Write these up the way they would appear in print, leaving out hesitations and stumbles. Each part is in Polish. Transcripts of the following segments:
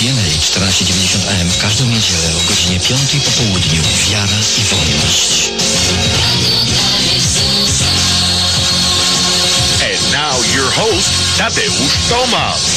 PNA 1490 AM w każdą niedzielę o godzinie 5 po południu. Wiara i wolność. And now your host, Tadeusz Tomasz.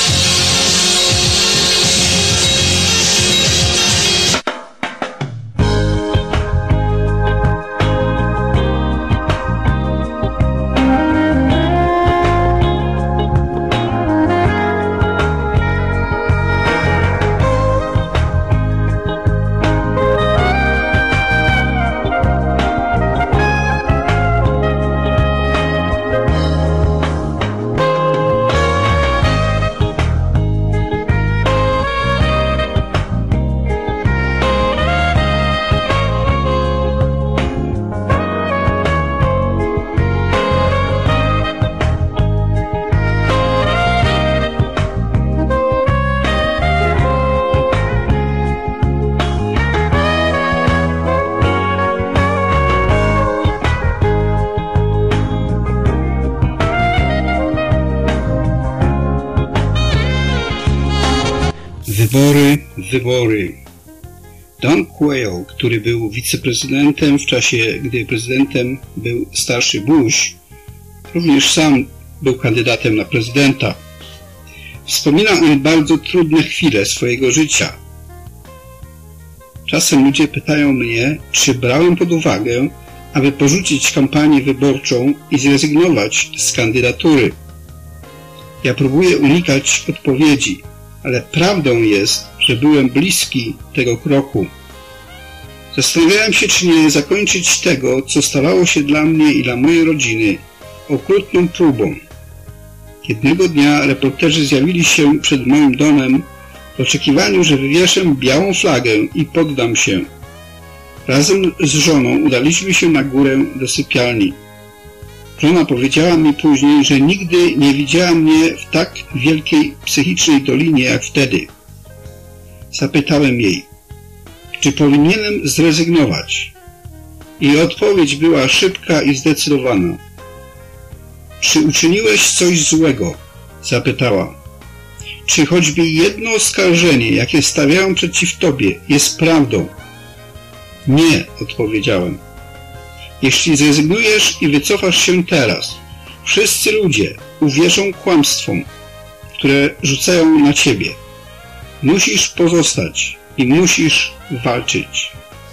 Wybory. Don Quayle, który był wiceprezydentem w czasie, gdy prezydentem był starszy Bush, również sam był kandydatem na prezydenta. Wspomina on bardzo trudne chwile swojego życia. Czasem ludzie pytają mnie, czy brałem pod uwagę, aby porzucić kampanię wyborczą i zrezygnować z kandydatury. Ja próbuję unikać odpowiedzi, ale prawdą jest, że byłem bliski tego kroku. Zastanawiałem się, czy nie zakończyć tego, co stawało się dla mnie i dla mojej rodziny okrutną próbą. Jednego dnia reporterzy zjawili się przed moim domem w oczekiwaniu, że wywieszę białą flagę i poddam się. Razem z żoną udaliśmy się na górę do sypialni. Żona powiedziała mi później, że nigdy nie widziała mnie w tak wielkiej psychicznej dolinie jak wtedy. Zapytałem jej, czy powinienem zrezygnować. Jej odpowiedź była szybka i zdecydowana. Czy uczyniłeś coś złego? Zapytała. Czy choćby jedno oskarżenie, jakie stawiają przeciw tobie, jest prawdą? Nie, odpowiedziałem. Jeśli zrezygnujesz i wycofasz się teraz, wszyscy ludzie uwierzą kłamstwom, które rzucają na ciebie. Musisz pozostać i musisz walczyć.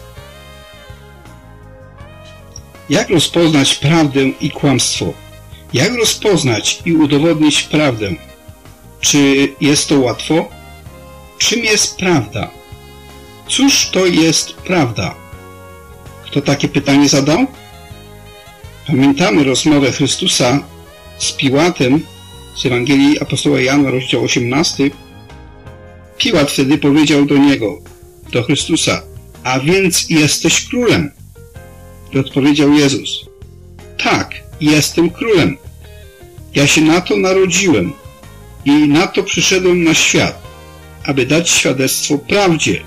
Jak rozpoznać prawdę i kłamstwo? Jak rozpoznać i udowodnić prawdę? Czy jest to łatwo? Czym jest prawda? Cóż to jest prawda? Kto takie pytanie zadał? Pamiętamy rozmowę Chrystusa z Piłatem z Ewangelii apostoła Jana, rozdział 18. Piłat wtedy powiedział do niego, do Chrystusa, a więc jesteś królem? I odpowiedział Jezus, tak, jestem królem. Ja się na to narodziłem i na to przyszedłem na świat, aby dać świadectwo prawdzie.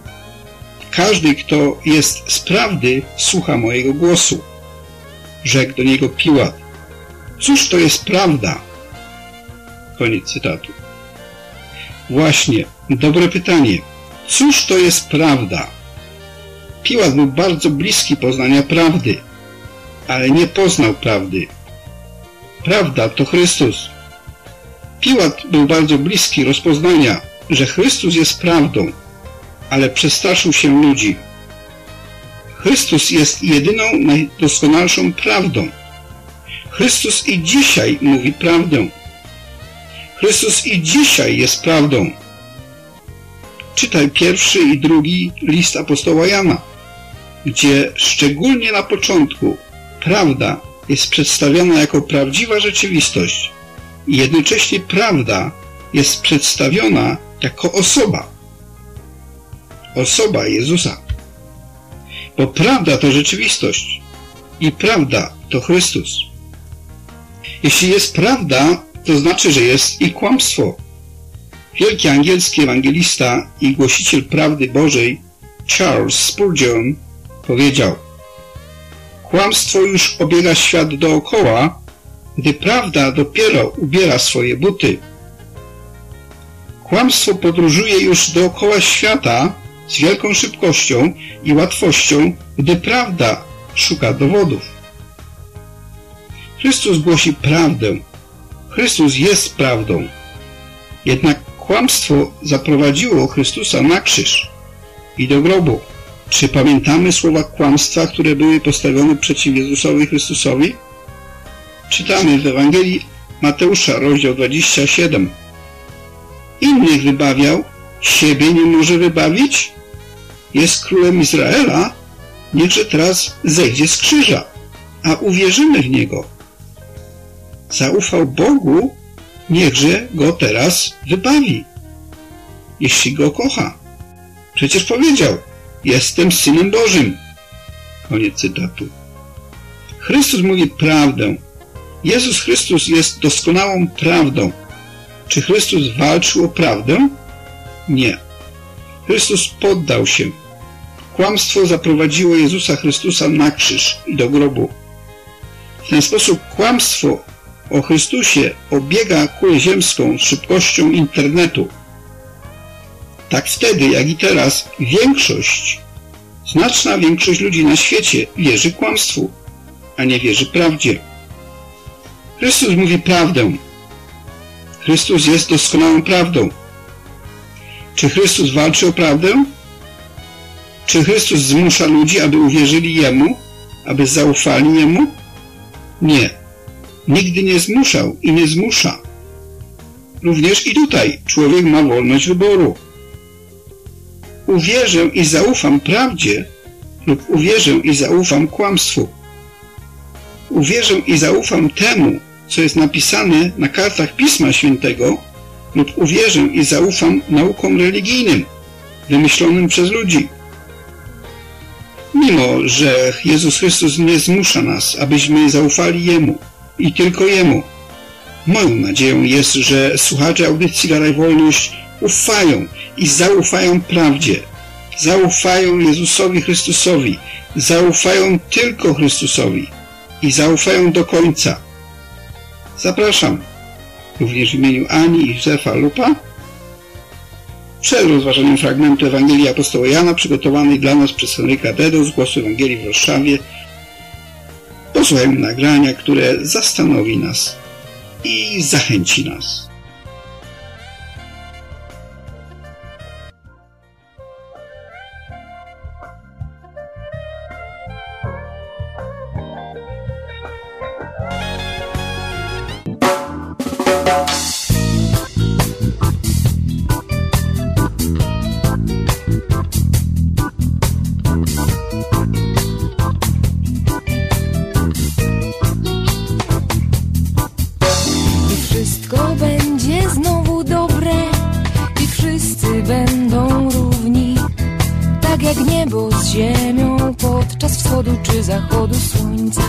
Każdy, kto jest z prawdy, słucha mojego głosu. Rzekł do niego Piłat. Cóż to jest prawda? Koniec cytatu. Właśnie, dobre pytanie. Cóż to jest prawda? Piłat był bardzo bliski poznania prawdy, ale nie poznał prawdy. Prawda to Chrystus. Piłat był bardzo bliski rozpoznania, że Chrystus jest prawdą, ale przestraszył się ludzi. Chrystus jest jedyną, najdoskonalszą prawdą. Chrystus i dzisiaj mówi prawdę. Chrystus i dzisiaj jest prawdą. Czytaj 1. i 2. list apostoła Jana, gdzie szczególnie na początku prawda jest przedstawiona jako prawdziwa rzeczywistość i jednocześnie prawda jest przedstawiona jako osoba. Osoba Jezusa. Bo prawda to rzeczywistość i prawda to Chrystus. Jeśli jest prawda, to znaczy, że jest i kłamstwo. Wielki angielski ewangelista i głosiciel prawdy Bożej Charles Spurgeon powiedział: kłamstwo już obiega świat dookoła, gdy prawda dopiero ubiera swoje buty. Kłamstwo podróżuje już dookoła świata z wielką szybkością i łatwością, gdy prawda szuka dowodów. Chrystus głosi prawdę. Chrystus jest prawdą. Jednak kłamstwo zaprowadziło Chrystusa na krzyż i do grobu. Czy pamiętamy słowa kłamstwa, które były postawione przeciw Jezusowi Chrystusowi? Czytamy w Ewangelii Mateusza, rozdział 27. Innych wybawiał, siebie nie może wybawić? Jest królem Izraela, niechże teraz zejdzie z krzyża, a uwierzymy w Niego. Zaufał Bogu, niechże Go teraz wybawi, jeśli Go kocha. Przecież powiedział, jestem Synem Bożym. Koniec cytatu. Chrystus mówi prawdę. Jezus Chrystus jest doskonałą prawdą. Czy Chrystus walczył o prawdę? Nie. Chrystus poddał się. Kłamstwo zaprowadziło Jezusa Chrystusa na krzyż i do grobu. W ten sposób kłamstwo o Chrystusie obiega kulę ziemską z szybkością internetu. Tak wtedy, jak i teraz, znaczna większość ludzi na świecie wierzy kłamstwu, a nie wierzy prawdzie. Chrystus mówi prawdę. Chrystus jest doskonałą prawdą. Czy Chrystus walczy o prawdę? Czy Chrystus zmusza ludzi, aby uwierzyli Jemu, aby zaufali Jemu? Nie. Nigdy nie zmuszał i nie zmusza. Również i tutaj człowiek ma wolność wyboru. Uwierzę i zaufam prawdzie lub uwierzę i zaufam kłamstwu. Uwierzę i zaufam temu, co jest napisane na kartach Pisma Świętego, lub uwierzę i zaufam naukom religijnym, wymyślonym przez ludzi. Mimo że Jezus Chrystus nie zmusza nas, abyśmy zaufali Jemu i tylko Jemu, moją nadzieją jest, że słuchacze audycji Gadaj Wolność ufają i zaufają prawdzie, zaufają Jezusowi Chrystusowi, zaufają tylko Chrystusowi i zaufają do końca. Zapraszam, również w imieniu Ani i Józefa Lupa, przed rozważaniem fragmentu Ewangelii Apostoła Jana przygotowanej dla nas przez Henryka Dedo z Głosu Ewangelii w Warszawie. Posłuchajmy nagrania, które zastanowi nas i zachęci nas. Wszystko będzie znowu dobre i wszyscy będą równi, tak jak niebo z ziemią podczas wschodu czy zachodu słońca.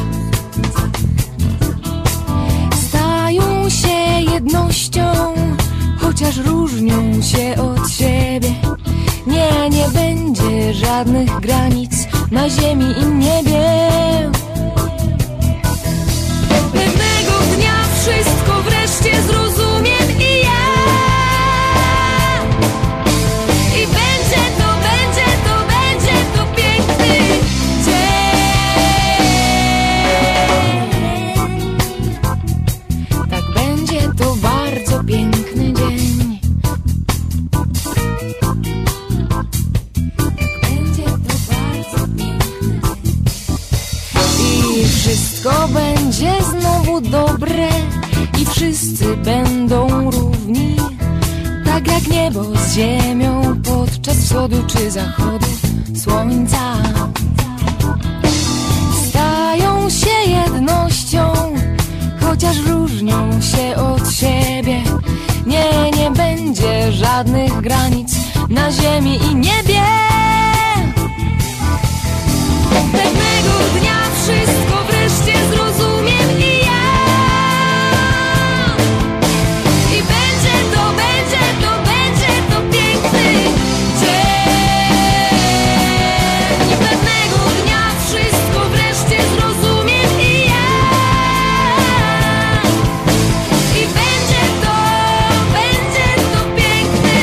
Stają się jednością, chociaż różnią się od siebie. Nie, nie będzie żadnych granic na ziemi i niebie. Pewnego dnia wszystko wreszcie zrozumiem i ja. I będzie to piękny dzień. Tak, będzie to bardzo piękny dzień. Tak, będzie to bardzo piękny dzień. I wszystko będzie znowu dobre i wszyscy będą równi, tak jak niebo z ziemią podczas wschodu czy zachodu słońca. Stają się jednością, chociaż różnią się od siebie. Nie, nie będzie żadnych granic na ziemi i niebie. Pewnego dnia wszystko wreszcie zrozumiem i ja. I będzie to piękny dzień. I pewnego dnia wszystko wreszcie zrozumiem i ja. I będzie to piękny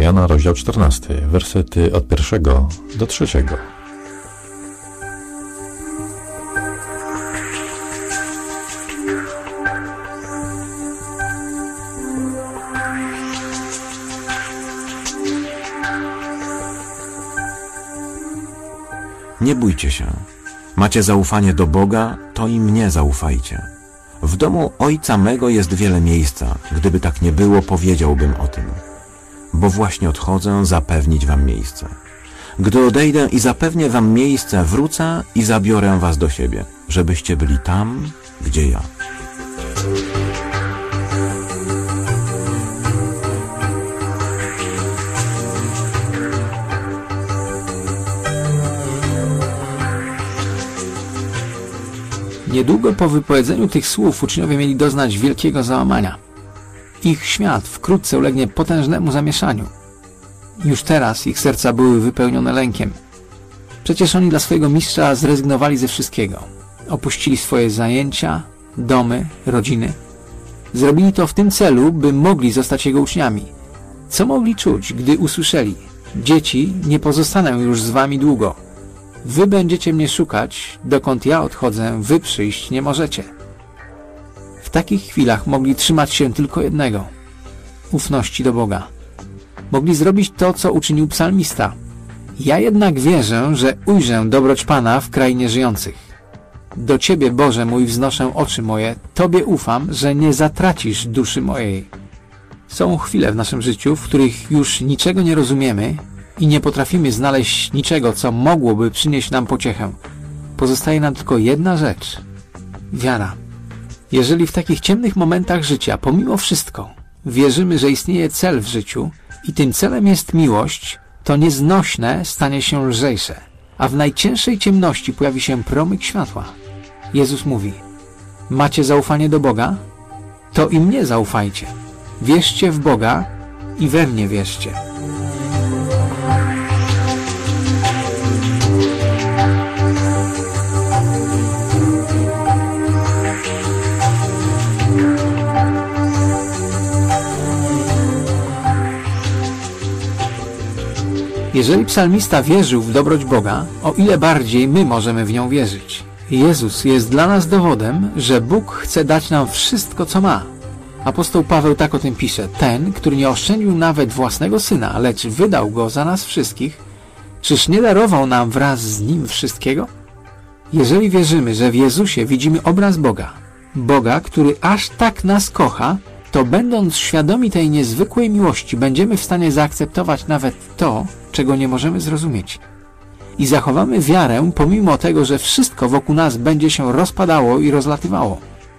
Jana, rozdział 14, wersety od 1 do 3. Nie bójcie się. Macie zaufanie do Boga, to i mnie zaufajcie. W domu Ojca mego jest wiele miejsca. Gdyby tak nie było, powiedziałbym o tym. Bo właśnie odchodzę zapewnić wam miejsce. Gdy odejdę i zapewnię wam miejsce, wrócę i zabiorę was do siebie, żebyście byli tam, gdzie ja. Niedługo po wypowiedzeniu tych słów uczniowie mieli doznać wielkiego załamania. Ich świat wkrótce ulegnie potężnemu zamieszaniu. Już teraz ich serca były wypełnione lękiem. Przecież oni dla swojego mistrza zrezygnowali ze wszystkiego. Opuścili swoje zajęcia, domy, rodziny. Zrobili to w tym celu, by mogli zostać jego uczniami. Co mogli czuć, gdy usłyszeli: dzieci, nie pozostanę już z wami długo. Wy będziecie mnie szukać, dokąd ja odchodzę, wy przyjść nie możecie. W takich chwilach mogli trzymać się tylko jednego – ufności do Boga. Mogli zrobić to, co uczynił psalmista. Ja jednak wierzę, że ujrzę dobroć Pana w krainie żyjących. Do Ciebie, Boże mój, wznoszę oczy moje, Tobie ufam, że nie zatracisz duszy mojej. Są chwile w naszym życiu, w których już niczego nie rozumiemy i nie potrafimy znaleźć niczego, co mogłoby przynieść nam pociechę. Pozostaje nam tylko jedna rzecz – wiara. Jeżeli w takich ciemnych momentach życia, pomimo wszystko, wierzymy, że istnieje cel w życiu i tym celem jest miłość, to nieznośne stanie się lżejsze, a w najcięższej ciemności pojawi się promyk światła. Jezus mówi: macie zaufanie do Boga? To i mnie zaufajcie. Wierzcie w Boga i we mnie wierzcie. Jeżeli psalmista wierzył w dobroć Boga, o ile bardziej my możemy w nią wierzyć. Jezus jest dla nas dowodem, że Bóg chce dać nam wszystko, co ma. Apostoł Paweł tak o tym pisze: ten, który nie oszczędził nawet własnego Syna, lecz wydał Go za nas wszystkich, czyż nie darował nam wraz z Nim wszystkiego? Jeżeli wierzymy, że w Jezusie widzimy obraz Boga, Boga, który aż tak nas kocha, to będąc świadomi tej niezwykłej miłości, będziemy w stanie zaakceptować nawet to, czego nie możemy zrozumieć. I zachowamy wiarę pomimo tego, że wszystko wokół nas będzie się rozpadało i rozlatywało.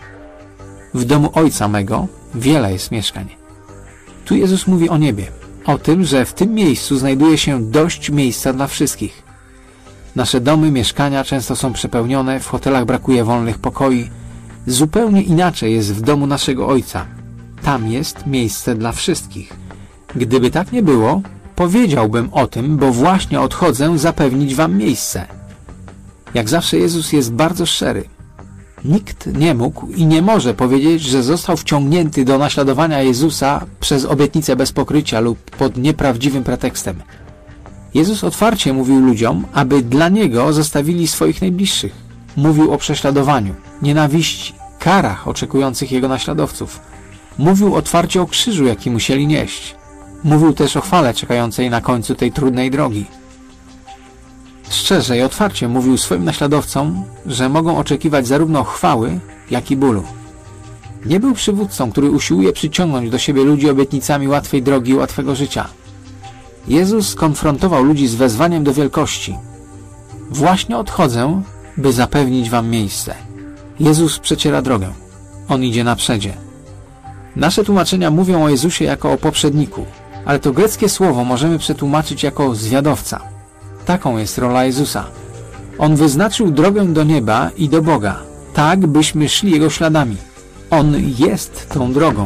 W domu Ojca mego wiele jest mieszkań. Tu Jezus mówi o niebie, o tym, że w tym miejscu znajduje się dość miejsca dla wszystkich. Nasze domy, mieszkania często są przepełnione, w hotelach brakuje wolnych pokoi. Zupełnie inaczej jest w domu naszego Ojca. Tam jest miejsce dla wszystkich. Gdyby tak nie było, powiedziałbym o tym, bo właśnie odchodzę zapewnić wam miejsce. Jak zawsze Jezus jest bardzo szczery. Nikt nie mógł i nie może powiedzieć, że został wciągnięty do naśladowania Jezusa przez obietnicę bez pokrycia lub pod nieprawdziwym pretekstem. Jezus otwarcie mówił ludziom, aby dla Niego zostawili swoich najbliższych. Mówił o prześladowaniu, nienawiści, karach oczekujących Jego naśladowców. Mówił otwarcie o krzyżu, jaki musieli nieść. Mówił też o chwale czekającej na końcu tej trudnej drogi. Szczerze i otwarcie mówił swoim naśladowcom, że mogą oczekiwać zarówno chwały, jak i bólu. Nie był przywódcą, który usiłuje przyciągnąć do siebie ludzi obietnicami łatwej drogi i łatwego życia. Jezus konfrontował ludzi z wezwaniem do wielkości. Właśnie odchodzę, by zapewnić wam miejsce. Jezus przeciera drogę. On idzie na przedzie. Nasze tłumaczenia mówią o Jezusie jako o poprzedniku, ale to greckie słowo możemy przetłumaczyć jako zwiadowca. Taką jest rola Jezusa. On wyznaczył drogę do nieba i do Boga, tak byśmy szli Jego śladami. On jest tą drogą.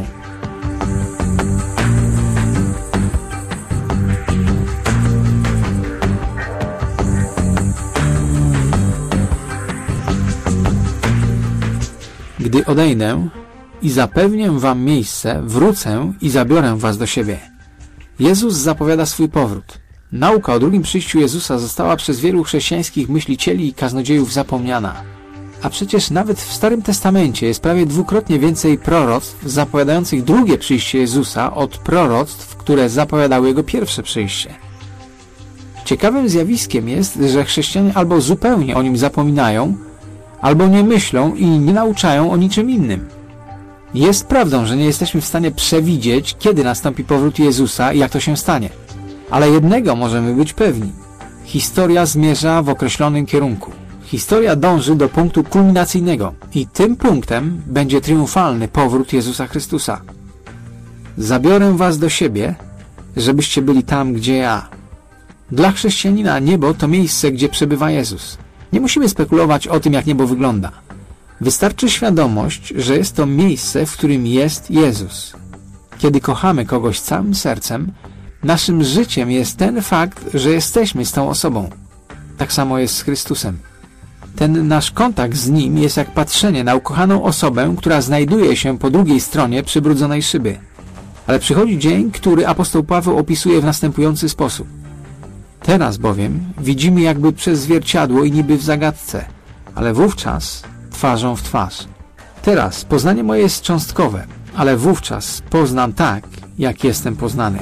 Gdy odejdę i zapewnię wam miejsce, wrócę i zabiorę was do siebie. Jezus zapowiada swój powrót. Nauka o drugim przyjściu Jezusa została przez wielu chrześcijańskich myślicieli i kaznodziejów zapomniana. A przecież nawet w Starym Testamencie jest prawie dwukrotnie więcej proroctw zapowiadających drugie przyjście Jezusa od proroctw, które zapowiadały Jego pierwsze przyjście. Ciekawym zjawiskiem jest, że chrześcijanie albo zupełnie o Nim zapominają, albo nie myślą i nie nauczają o niczym innym. Jest prawdą, że nie jesteśmy w stanie przewidzieć, kiedy nastąpi powrót Jezusa i jak to się stanie. Ale jednego możemy być pewni. Historia zmierza w określonym kierunku. Historia dąży do punktu kulminacyjnego i tym punktem będzie triumfalny powrót Jezusa Chrystusa. Zabiorę was do siebie, żebyście byli tam, gdzie ja. Dla chrześcijanina niebo to miejsce, gdzie przebywa Jezus. Nie musimy spekulować o tym, jak niebo wygląda. Wystarczy świadomość, że jest to miejsce, w którym jest Jezus. Kiedy kochamy kogoś całym sercem, naszym życiem jest ten fakt, że jesteśmy z tą osobą. Tak samo jest z Chrystusem. Ten nasz kontakt z Nim jest jak patrzenie na ukochaną osobę, która znajduje się po drugiej stronie przybrudzonej szyby. Ale przychodzi dzień, który apostoł Paweł opisuje w następujący sposób. Teraz bowiem widzimy jakby przez zwierciadło i niby w zagadce, ale wówczas twarzą w twarz. Teraz poznanie moje jest cząstkowe, ale wówczas poznam tak, jak jestem poznany.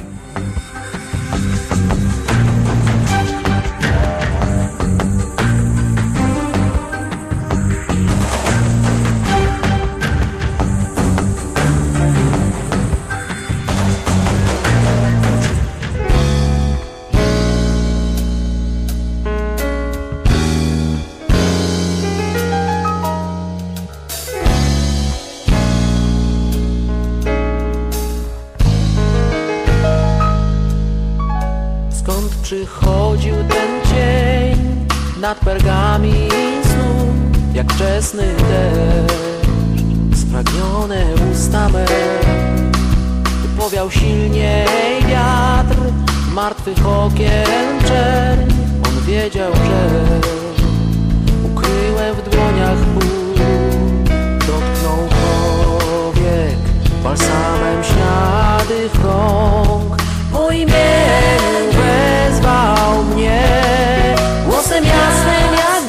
Przychodził ten dzień nad pergami snu, jak wczesny deszcz, spragnione usta me. Powiał silniej wiatr, martwych okien czerń. On wiedział, że ukryłem w dłoniach ból. Dotknął powiek, balsamem śniadych rąk. Po imieniu wezwał mnie, głosem jasnym jak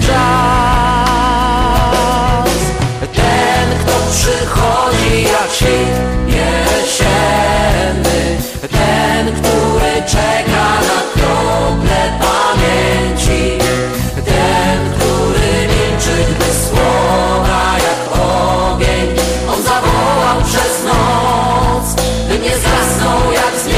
grzaz. Ten, kto przychodzi jak świt jesienny, ten, który czeka na krople pamięci, ten, który milczy, gdy słowa jak ogień. On zawołał przez noc, by nie zgasnął jak zmierzch.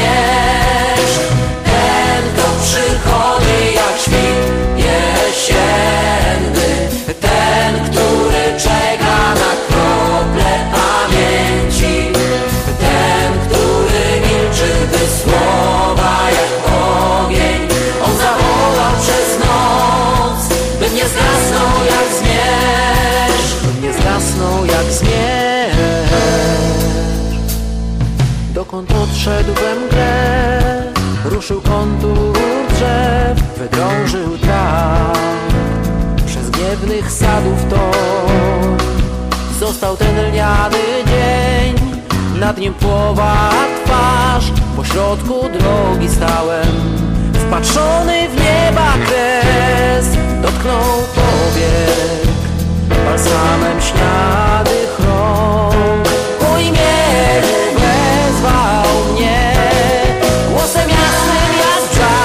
Przychodzi jak świt jesienny, ten, który czeka na krople pamięci, ten, który milczy, gdy słowa jak ogień. On zawołał przez noc, by nie zgasnął jak zmierzch, by nie zgasnął jak zmierzch. Dokąd odszedł we mgle, ruszył kontur drzew, wydrążył traw. Przez gniewnych sadów toń został ten lniany dzień. Nad nim płowa twarz, pośrodku drogi stałem. Wpatrzony w nieba kres, dotknął powiek balsamem śniadych rąk. Po imieniu wezwał mnie, głosem jasnym jak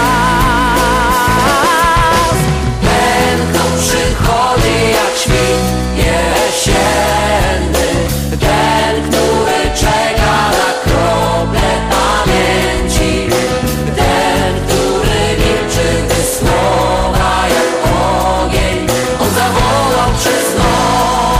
grzaz. Ten, kto przychodzi jak świt jesienny, ten, który czeka na krople pamięci, ten, który milczy, gdy słowa jak ogień. On zawołał przez noc,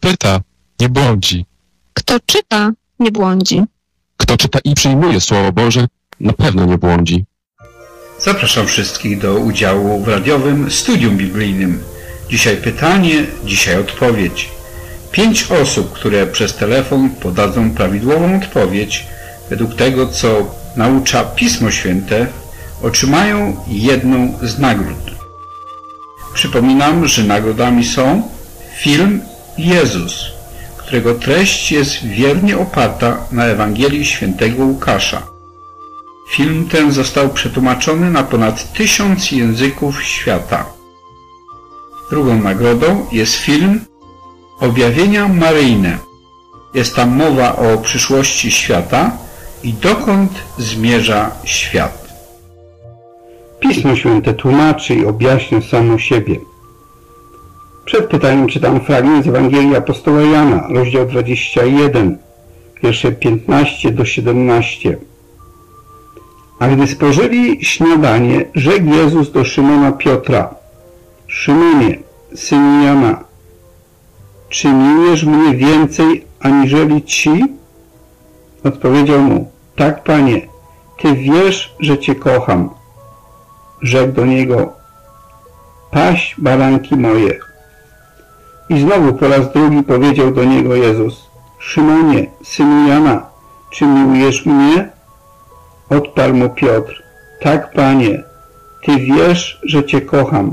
pyta, nie błądzi. Kto czyta, nie błądzi. Kto czyta i przyjmuje Słowo Boże, na pewno nie błądzi. Zapraszam wszystkich do udziału w radiowym studium biblijnym. Dzisiaj pytanie, dzisiaj odpowiedź. 5 osób, które przez telefon podadzą prawidłową odpowiedź według tego, co naucza Pismo Święte, otrzymają jedną z nagród. Przypominam, że nagrodami są film Jezus, którego treść jest wiernie oparta na Ewangelii Świętego Łukasza. Film ten został przetłumaczony na ponad 1000 języków świata. Drugą nagrodą jest film Objawienia Maryjne. Jest tam mowa o przyszłości świata i dokąd zmierza świat. Pismo Święte tłumaczy i objaśnia samo siebie. Przed pytaniem czytam fragment z Ewangelii Apostoła Jana, rozdział 21, wiersze 15 do 17. A gdy spożyli śniadanie, rzekł Jezus do Szymona Piotra: Szymonie, synu Jana, czy miłujesz mnie więcej aniżeli ci? Odpowiedział mu: tak, Panie, Ty wiesz, że Cię kocham. Rzekł do niego: paś baranki moje. I znowu po raz drugi powiedział do niego Jezus: Szymonie, synu Jana, czy miłujesz mnie? Odparł mu Piotr: tak, Panie, Ty wiesz, że Cię kocham.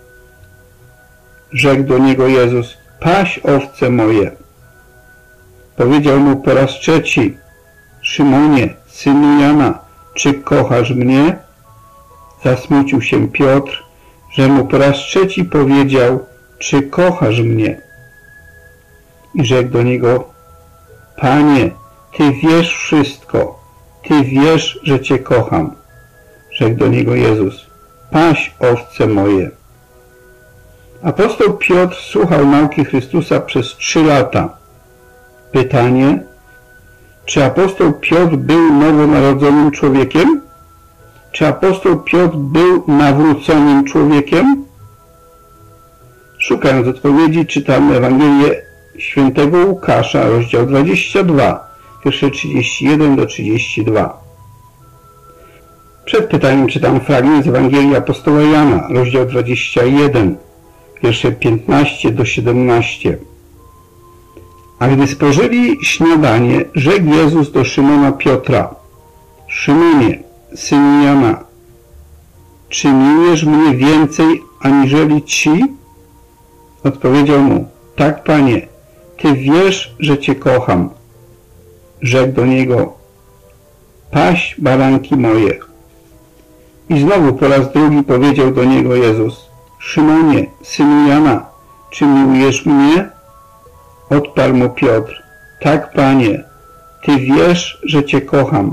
Rzekł do niego Jezus: paś owce moje. Powiedział mu po raz trzeci: Szymonie, synu Jana, czy kochasz mnie? Zasmucił się Piotr, że mu po raz trzeci powiedział: czy kochasz mnie? I rzekł do niego: Panie, Ty wiesz wszystko, Ty wiesz, że Cię kocham. Rzekł do niego Jezus: paś owce moje. Apostoł Piotr słuchał nauki Chrystusa przez 3 lata. Pytanie: czy apostoł Piotr był nowonarodzonym człowiekiem? Czy apostoł Piotr był nawróconym człowiekiem? Szukając odpowiedzi, czytamy Ewangelię Świętego Łukasza, rozdział 22, wiersze 31 do 32. Przed pytaniem czytam fragment z Ewangelii Apostoła Jana, rozdział 21, wiersze 15 do 17. A gdy spożyli śniadanie, rzekł Jezus do Szymona Piotra: Szymonie, synu Jana, czy miłujesz mnie więcej aniżeli ci? Odpowiedział mu: tak, Panie, Ty wiesz, że Cię kocham. Rzekł do niego: paś baranki moje. I znowu po raz drugi powiedział do niego Jezus: Szymonie, synu Jana, czy miłujesz mnie? Odparł mu Piotr: tak, Panie, Ty wiesz, że Cię kocham.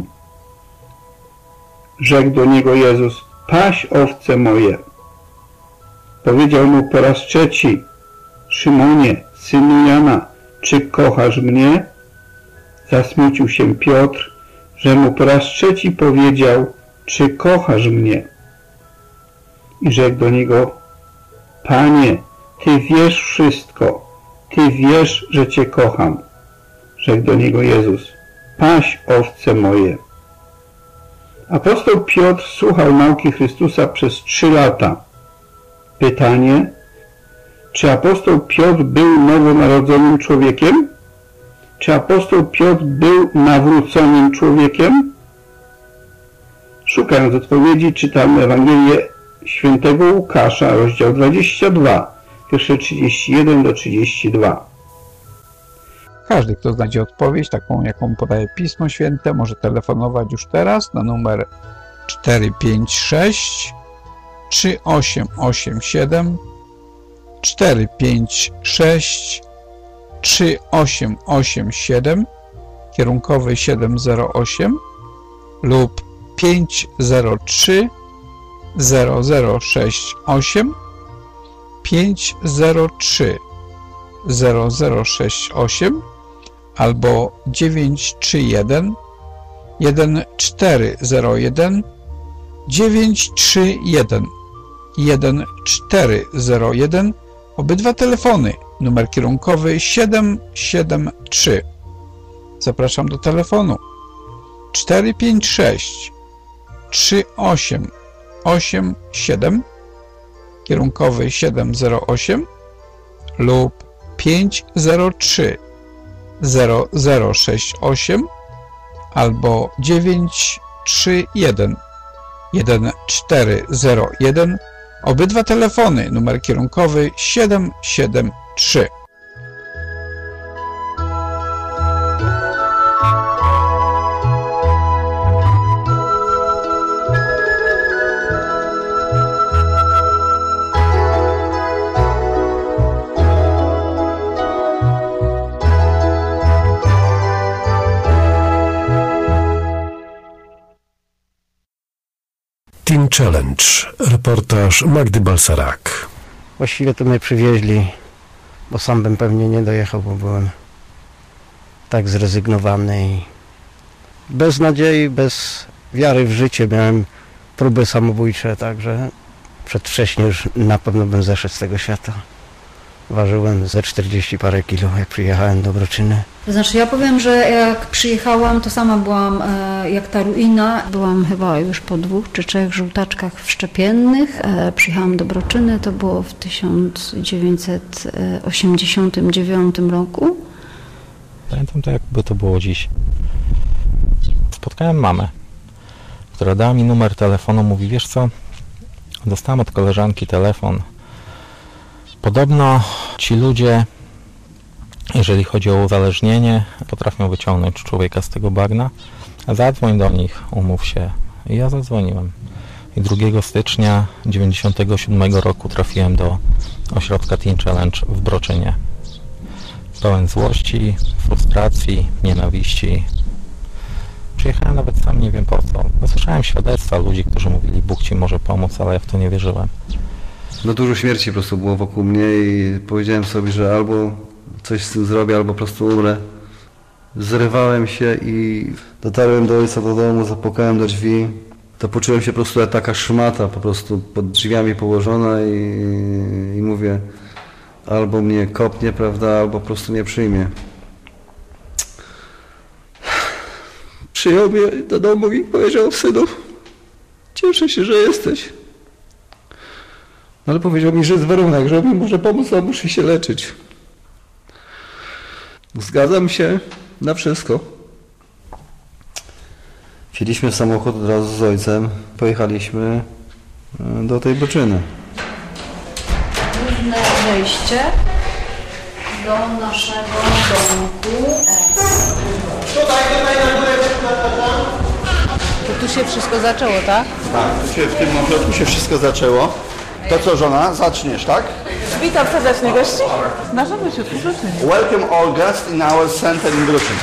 Rzekł do niego Jezus: paś owce moje. Powiedział mu po raz trzeci: Szymonie, synu Jana, czy kochasz mnie? Zasmucił się Piotr, że mu po raz trzeci powiedział: czy kochasz mnie? I rzekł do niego: Panie, Ty wiesz wszystko, Ty wiesz, że Cię kocham. Rzekł do niego Jezus: paś owce moje. Apostoł Piotr słuchał nauki Chrystusa przez 3 lata. Pytanie: czy apostoł Piotr był nowonarodzonym człowiekiem? Czy apostoł Piotr był nawróconym człowiekiem? Szukając odpowiedzi, czytamy Ewangelię Świętego Łukasza, rozdział 22, wiersze 31 do 32. Każdy, kto znajdzie odpowiedź, taką jaką podaje Pismo Święte, może telefonować już teraz na numer 456 3887 456 3887 kierunkowy 708 lub 503 0068 503 0068 albo 931 1401 931 1401. Obydwa telefony numer kierunkowy 773. Zapraszam do telefonu 456 3887, kierunkowy 708 lub 503 0068 albo 931 1401. Obydwa telefony, numer kierunkowy 773. Teen Challenge. Reportaż Magdy Balsarak. Właściwie to mnie przywieźli, bo sam bym pewnie nie dojechał, bo byłem tak zrezygnowany i bez nadziei, bez wiary w życie. Miałem próby samobójcze, także przedwcześnie już na pewno bym zeszedł z tego świata. Ważyłem ze 40 parę kilo, jak przyjechałem do Broczyny. To znaczy ja powiem, że jak przyjechałam, to sama byłam jak ta ruina. Byłam chyba już po 2 czy 3 żółtaczkach wszczepiennych. Przyjechałam do Broczyny, to było w 1989 roku. Pamiętam to, jakby to było dziś. Spotkałem mamę, która dała mi numer telefonu, mówi, wiesz co, dostałam od koleżanki telefon. Podobno ci ludzie, jeżeli chodzi o uzależnienie, potrafią wyciągnąć człowieka z tego bagna. Zadzwoń do nich, umów się. I ja zadzwoniłem. I 2 stycznia 1997 roku trafiłem do ośrodka Teen Challenge w Broczynie. Pełen złości, frustracji, nienawiści. Przyjechałem nawet sam nie wiem po co. Słyszałem świadectwa ludzi, którzy mówili, Bóg ci może pomóc, ale ja w to nie wierzyłem. No dużo śmierci po prostu było wokół mnie i powiedziałem sobie, że albo coś z tym zrobię, albo po prostu umrę. Zrywałem się i dotarłem do ojca do domu, zapukałem do drzwi. To poczułem się po prostu jak taka szmata po prostu pod drzwiami położona i mówię, albo mnie kopnie, prawda, albo po prostu mnie przyjmie. Przyjął mnie do domu i powiedział, synu, cieszę się, że jesteś. No ale powiedział mi, że jest warunek, że mi może pomóc, a muszę się leczyć. Zgadzam się na wszystko. Wsiedliśmy w samochód od razu z ojcem, pojechaliśmy do tej Broczyny. Główne wejście do naszego domku. Tutaj na górę. To tu się wszystko zaczęło, tak? Tak, w tym momencie się wszystko zaczęło. To co, żona? Zaczniesz, tak? Witam serdecznie gości. Naszym ośrodku w Broczynie. Welcome all guests in our center in Broczynie.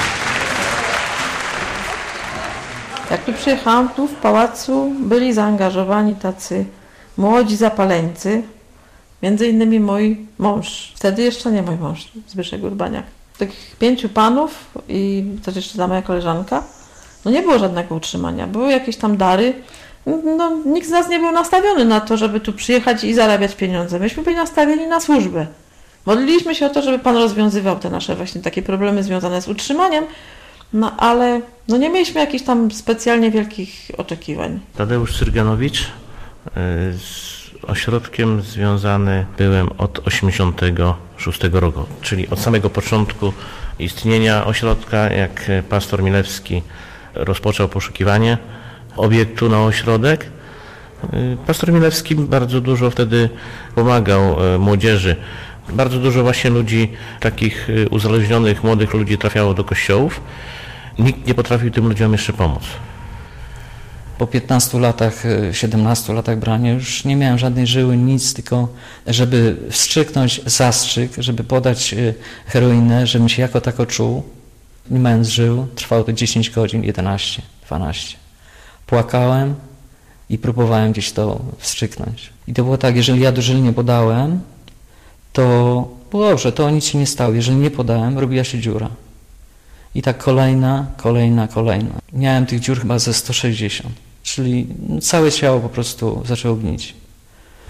Jak tu przyjechałam, tu w pałacu byli zaangażowani tacy młodzi zapaleńcy, między innymi mój mąż, wtedy jeszcze nie mój mąż, Zbyszek Urbaniak. Takich 5 panów i też jeszcze ta moja koleżanka. No nie było żadnego utrzymania, były jakieś tam dary. No, nikt z nas nie był nastawiony na to, żeby tu przyjechać i zarabiać pieniądze. Myśmy byli nastawieni na służbę. Modliliśmy się o to, żeby Pan rozwiązywał te nasze właśnie takie problemy związane z utrzymaniem, no ale no nie mieliśmy jakichś tam specjalnie wielkich oczekiwań. Tadeusz Syrganowicz, z ośrodkiem związany byłem od 1986 roku, czyli od samego początku istnienia ośrodka, jak pastor Milewski rozpoczął poszukiwanie obiektu na ośrodek. Pastor Milewski bardzo dużo wtedy pomagał młodzieży. Bardzo dużo właśnie ludzi, takich uzależnionych, młodych ludzi trafiało do kościołów. Nikt nie potrafił tym ludziom jeszcze pomóc. Po 15 latach, 17 latach brania już nie miałem żadnej żyły, nic, tylko żeby wstrzyknąć zastrzyk, żeby podać heroinę, żebym się jako tako czuł, nie mając żył. Trwało to 10 godzin, 11, 12. Płakałem i próbowałem gdzieś to wstrzyknąć. I to było tak, jeżeli ja do żyli nie podałem, to było dobrze, to nic się nie stało. Jeżeli nie podałem, robiła się dziura. I tak kolejna. Miałem tych dziur chyba ze 160, czyli całe ciało po prostu zaczęło gnić.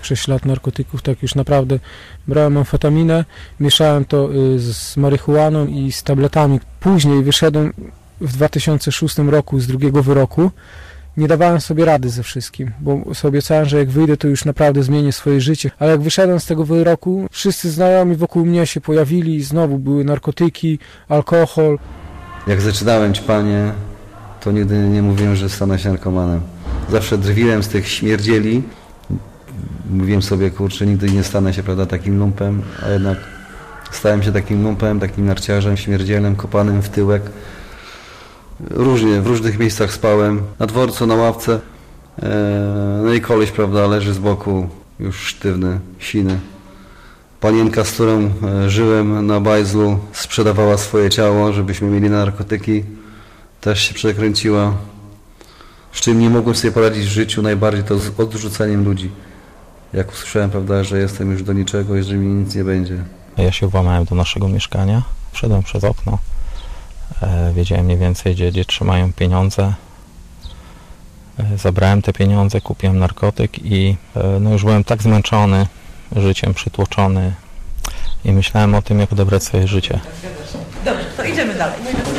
6 lat narkotyków, tak już naprawdę brałem amfetaminę, mieszałem to z marihuaną i z tabletami. Później wyszedłem w 2006 roku z drugiego wyroku. Nie dawałem sobie rady ze wszystkim, bo sobie obiecałem, że jak wyjdę, to już naprawdę zmienię swoje życie. Ale jak wyszedłem z tego wyroku, wszyscy znajomi wokół mnie się pojawili, znowu były narkotyki, alkohol. Jak zaczynałem ćpanie, to nigdy nie mówiłem, że stanę się narkomanem. Zawsze drwiłem z tych śmierdzieli. Mówiłem sobie, kurczę, nigdy nie stanę się, prawda, takim lumpem, a jednak stałem się takim lumpem, takim narciarzem, śmierdzielem, kopanym w tyłek. Różnie, w różnych miejscach spałem, na dworcu, na ławce. No i koleś, prawda, leży z boku, już sztywny, siny. Panienka, z którą żyłem na bajzlu, sprzedawała swoje ciało, żebyśmy mieli narkotyki. Też się przekręciła. Z czym nie mogłem sobie poradzić w życiu najbardziej, to z odrzuceniem ludzi. Jak usłyszałem, prawda, że jestem już do niczego i że mi nic nie będzie. Ja się włamałem do naszego mieszkania, wszedłem przez okno. Wiedziałem mniej więcej, gdzie trzymają pieniądze. Zabrałem te pieniądze, kupiłem narkotyk i no już byłem tak zmęczony życiem, przytłoczony i myślałem o tym, jak odebrać swoje życie. Dobrze, to idziemy dalej.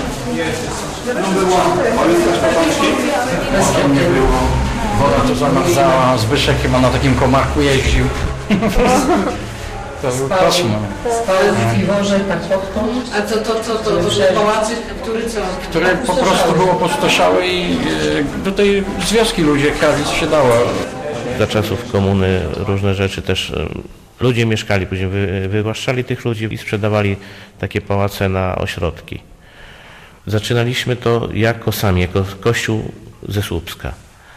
Nie było. Woda to zamarzała, Zbyszek chyba na takim komarku jeździł. To był koszmar. Spały w piworze, tak odtąd. A co to pałacyk, Które po prostu było pustoszałe i tutaj z wioski ludzie kradli, co się dało. Za czasów komuny różne rzeczy też ludzie mieszkali, później wywłaszczali tych ludzi i sprzedawali takie pałace na ośrodki. Zaczynaliśmy to jako kościół ze Słupska.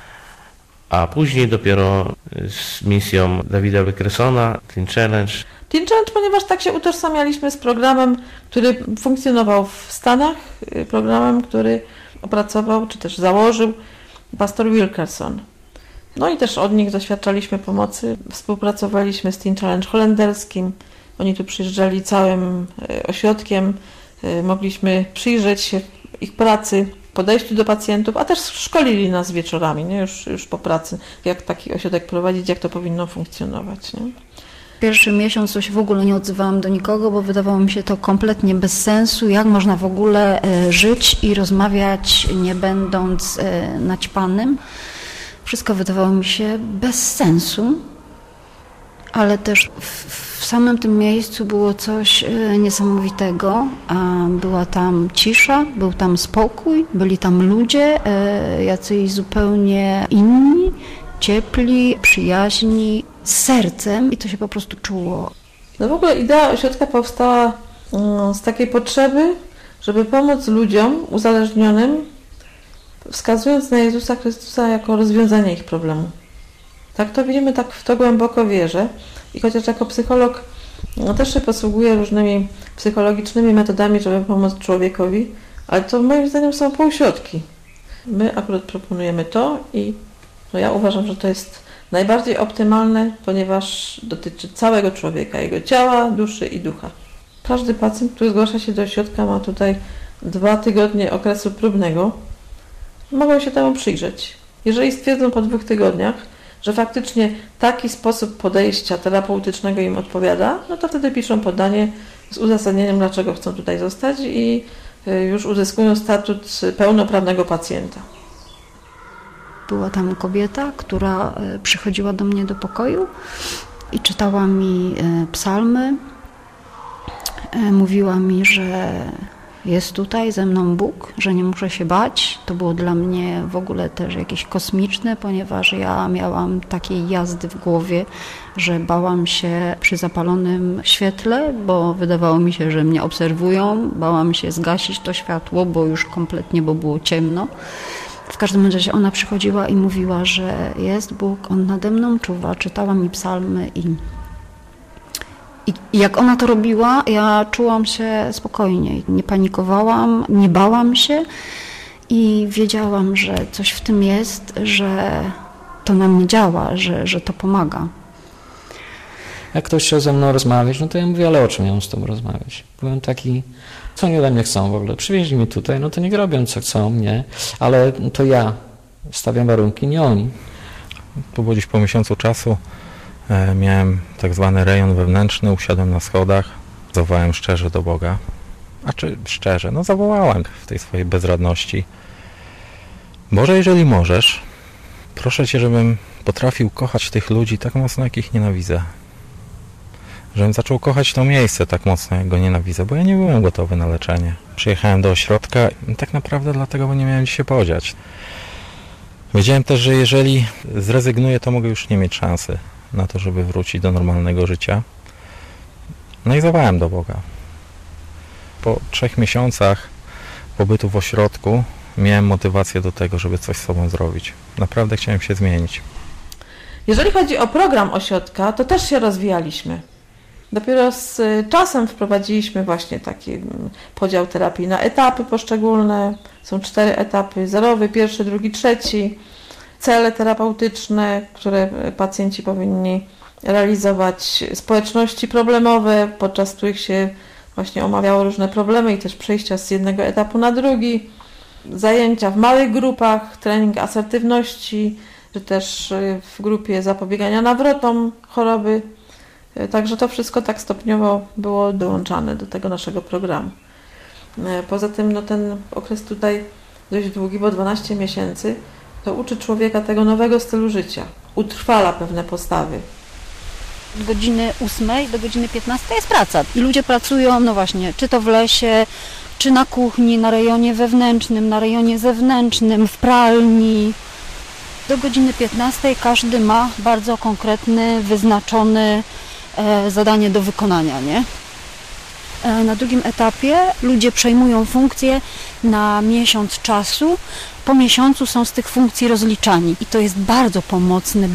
A później dopiero z misją Davida Wilkersona, Teen Challenge. Teen Challenge, ponieważ tak się utożsamialiśmy z programem, który funkcjonował w Stanach, programem, który opracował, czy też założył pastor Wilkerson. No i też od nich doświadczaliśmy pomocy. Współpracowaliśmy z Teen Challenge holenderskim. Oni tu przyjeżdżali całym ośrodkiem. Mogliśmy przyjrzeć się ich pracy, podejściu do pacjentów, a też szkolili nas wieczorami, nie? Już po pracy, jak taki ośrodek prowadzić, jak to powinno funkcjonować. Nie? Pierwszy miesiąc to się w ogóle nie odzywałam do nikogo, bo wydawało mi się to kompletnie bez sensu. Jak można w ogóle żyć i rozmawiać, nie będąc naćpanym? Wszystko wydawało mi się bez sensu, ale też w samym tym miejscu było coś niesamowitego. Była tam cisza, był tam spokój, byli tam ludzie, jacyś zupełnie inni, ciepli, przyjaźni, z sercem i to się po prostu czuło. No w ogóle idea ośrodka powstała z takiej potrzeby, żeby pomóc ludziom uzależnionym, wskazując na Jezusa Chrystusa jako rozwiązanie ich problemu. Tak to widzimy, tak w to głęboko wierzę i chociaż jako psycholog też się posługuję różnymi psychologicznymi metodami, żeby pomóc człowiekowi, ale to moim zdaniem są półśrodki. My akurat proponujemy to i no ja uważam, że to jest najbardziej optymalne, ponieważ dotyczy całego człowieka, jego ciała, duszy i ducha. Każdy pacjent, który zgłasza się do ośrodka, ma tutaj 2 tygodnie okresu próbnego. Mogą się temu przyjrzeć. Jeżeli stwierdzą po 2 tygodniach, że faktycznie taki sposób podejścia terapeutycznego im odpowiada, no to wtedy piszą podanie z uzasadnieniem, dlaczego chcą tutaj zostać i już uzyskują statut pełnoprawnego pacjenta. Była tam kobieta, która przychodziła do mnie do pokoju i czytała mi psalmy. Mówiła mi, że jest tutaj ze mną Bóg, że nie muszę się bać. To było dla mnie w ogóle też jakieś kosmiczne, ponieważ ja miałam takiej jazdy w głowie, że bałam się przy zapalonym świetle, bo wydawało mi się, że mnie obserwują. Bałam się zgasić to światło, bo już kompletnie, bo było ciemno. W każdym razie ona przychodziła i mówiła, że jest Bóg, On nade mną czuwa, czytała mi psalmy i jak ona to robiła, ja czułam się spokojnie, nie panikowałam, nie bałam się i wiedziałam, że coś w tym jest, że to na mnie działa, że to pomaga. Jak ktoś chciał ze mną rozmawiać, no to ja mówię, ale o czym ja mam z tobą rozmawiać? Byłem taki, co oni ode mnie chcą w ogóle? Przywieźli mnie tutaj, no to niech robią co chcą, nie? Ale to ja stawiam warunki, nie oni. To było gdzieś po miesiącu czasu, Miałem tak zwany rejon wewnętrzny, usiadłem na schodach, zawołałem szczerze do Boga. A czy szczerze? No zawołałem w tej swojej bezradności. Boże, jeżeli możesz, proszę Cię, żebym potrafił kochać tych ludzi tak mocno, jak ich nienawidzę. Żebym zaczął kochać to miejsce tak mocno, jak go nienawidzę, bo ja nie byłem gotowy na leczenie. Przyjechałem do ośrodka tak naprawdę dlatego, bo nie miałem gdzie się podziać. Wiedziałem też, że jeżeli zrezygnuję, to mogę już nie mieć szansy na to, żeby wrócić do normalnego życia. No i zawołałem do Boga. Po 3 miesiącach pobytu w ośrodku miałem motywację do tego, żeby coś z sobą zrobić. Naprawdę chciałem się zmienić. Jeżeli chodzi o program ośrodka, to też się rozwijaliśmy. Dopiero z czasem wprowadziliśmy właśnie taki podział terapii na etapy poszczególne. Są 4 etapy: 0, 1, 2, 3. Cele terapeutyczne, które pacjenci powinni realizować. Społeczności problemowe, podczas których się właśnie omawiało różne problemy i też przejścia z jednego etapu na drugi. Zajęcia w małych grupach, trening asertywności, czy też w grupie zapobiegania nawrotom choroby. Także to wszystko tak stopniowo było dołączane do tego naszego programu. Poza tym no, ten okres tutaj dość długi, bo 12 miesięcy, to uczy człowieka tego nowego stylu życia, utrwala pewne postawy. Od godziny 8 do godziny 15 jest praca i ludzie pracują, no właśnie, czy to w lesie, czy na kuchni, na rejonie wewnętrznym, na rejonie zewnętrznym, w pralni. Do godziny 15 każdy ma bardzo konkretny, wyznaczony zadanie do wykonania, nie? Na drugim etapie ludzie przejmują funkcje na miesiąc czasu. Po miesiącu są z tych funkcji rozliczani i to jest bardzo pomocne,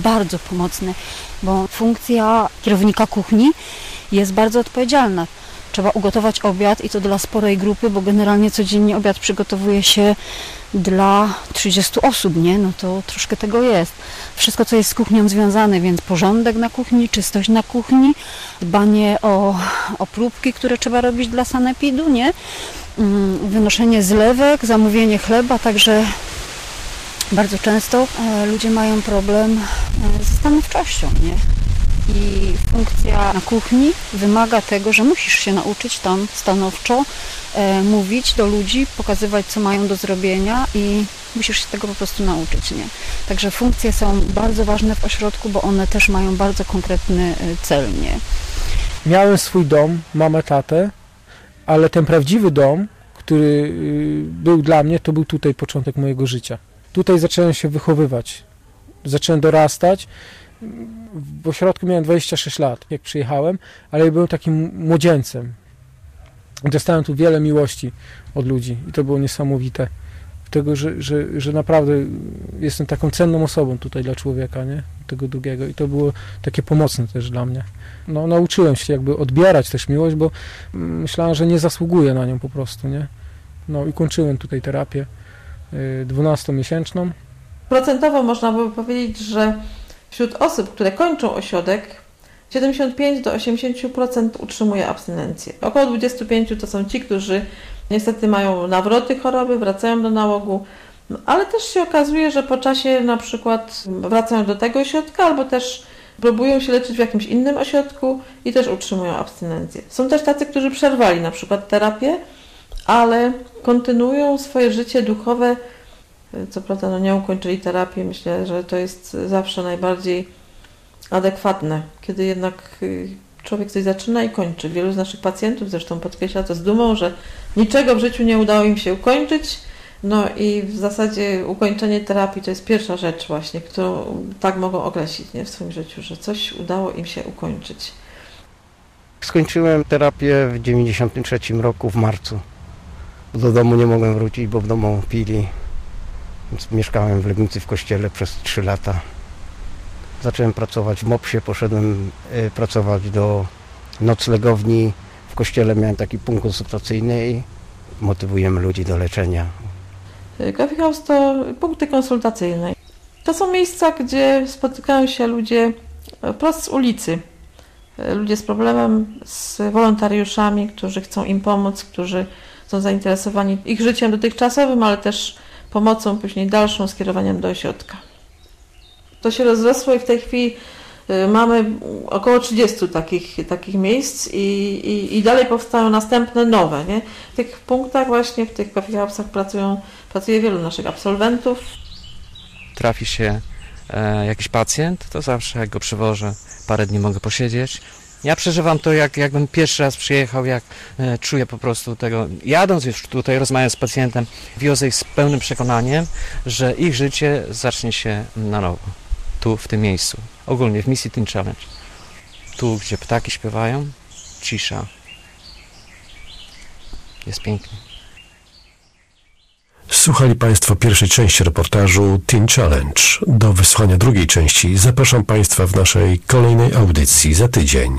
bo funkcja kierownika kuchni jest bardzo odpowiedzialna. Trzeba ugotować obiad i to dla sporej grupy, bo generalnie codziennie obiad przygotowuje się dla 30 osób, nie? No to troszkę tego jest. Wszystko, co jest z kuchnią związane, więc porządek na kuchni, czystość na kuchni, dbanie o próbki, które trzeba robić dla sanepidu, nie? Wynoszenie zlewek, zamówienie chleba, także bardzo często ludzie mają problem ze stanowczością, nie? I funkcja na kuchni wymaga tego, że musisz się nauczyć tam stanowczo mówić do ludzi, pokazywać, co mają do zrobienia i musisz się tego po prostu nauczyć, nie? Także funkcje są bardzo ważne w ośrodku, bo one też mają bardzo konkretny cel, nie? Miałem swój dom, mamę, tatę, ale ten prawdziwy dom, który był dla mnie, to był tutaj początek mojego życia. Tutaj zacząłem się wychowywać, zacząłem dorastać. W ośrodku miałem 26 lat, jak przyjechałem, ale byłem takim młodzieńcem. Dostałem tu wiele miłości od ludzi i to było niesamowite. Tego, że naprawdę jestem taką cenną osobą tutaj dla człowieka, nie? Tego drugiego i to było takie pomocne też dla mnie. No, nauczyłem się jakby odbierać też miłość, bo myślałem, że nie zasługuję na nią po prostu, nie? No i kończyłem tutaj terapię 12-miesięczną. Procentowo można by powiedzieć, że wśród osób, które kończą ośrodek, 75 do 80% utrzymuje abstynencję. Około 25% to są ci, którzy niestety mają nawroty choroby, wracają do nałogu, ale też się okazuje, że po czasie na przykład wracają do tego ośrodka albo też próbują się leczyć w jakimś innym ośrodku i też utrzymują abstynencję. Są też tacy, którzy przerwali na przykład terapię, ale kontynuują swoje życie duchowe. Co prawda no nie ukończyli terapii, myślę, że to jest zawsze najbardziej adekwatne, kiedy jednak człowiek coś zaczyna i kończy. Wielu z naszych pacjentów zresztą podkreśla to z dumą, że niczego w życiu nie udało im się ukończyć, no i w zasadzie ukończenie terapii to jest pierwsza rzecz właśnie, którą tak mogą określić, nie, w swoim życiu, że coś udało im się ukończyć. Skończyłem terapię w 1993 roku w marcu. Do domu nie mogłem wrócić, bo w domu pili. Więc mieszkałem w Legnicy w kościele przez 3 lata. Zacząłem pracować w MOPS-ie, poszedłem pracować do noclegowni. W kościele miałem taki punkt konsultacyjny i motywujemy ludzi do leczenia. Coffee House to punkty konsultacyjne. To są miejsca, gdzie spotykają się ludzie wprost z ulicy. Ludzie z problemem, z wolontariuszami, którzy chcą im pomóc, którzy są zainteresowani ich życiem dotychczasowym, ale też pomocą później dalszą, skierowaniem do ośrodka. To się rozrosło i w tej chwili Mamy około 30 takich miejsc i dalej powstają następne nowe. Nie? W tych punktach właśnie, w tych coffee house'ach pracuje wielu naszych absolwentów. Trafi się jakiś pacjent, to zawsze jak go przywożę, parę dni mogę posiedzieć. Ja przeżywam to, jakbym pierwszy raz przyjechał, jak czuję po prostu tego, jadąc już tutaj, rozmawiając z pacjentem, wiozę ich z pełnym przekonaniem, że ich życie zacznie się na nowo, tu, w tym miejscu. Ogólnie w misji Teen Challenge. Tu, gdzie ptaki śpiewają, cisza. Jest pięknie. Słuchali Państwo pierwszej części reportażu Teen Challenge. Do wysłuchania drugiej części zapraszam Państwa w naszej kolejnej audycji za tydzień.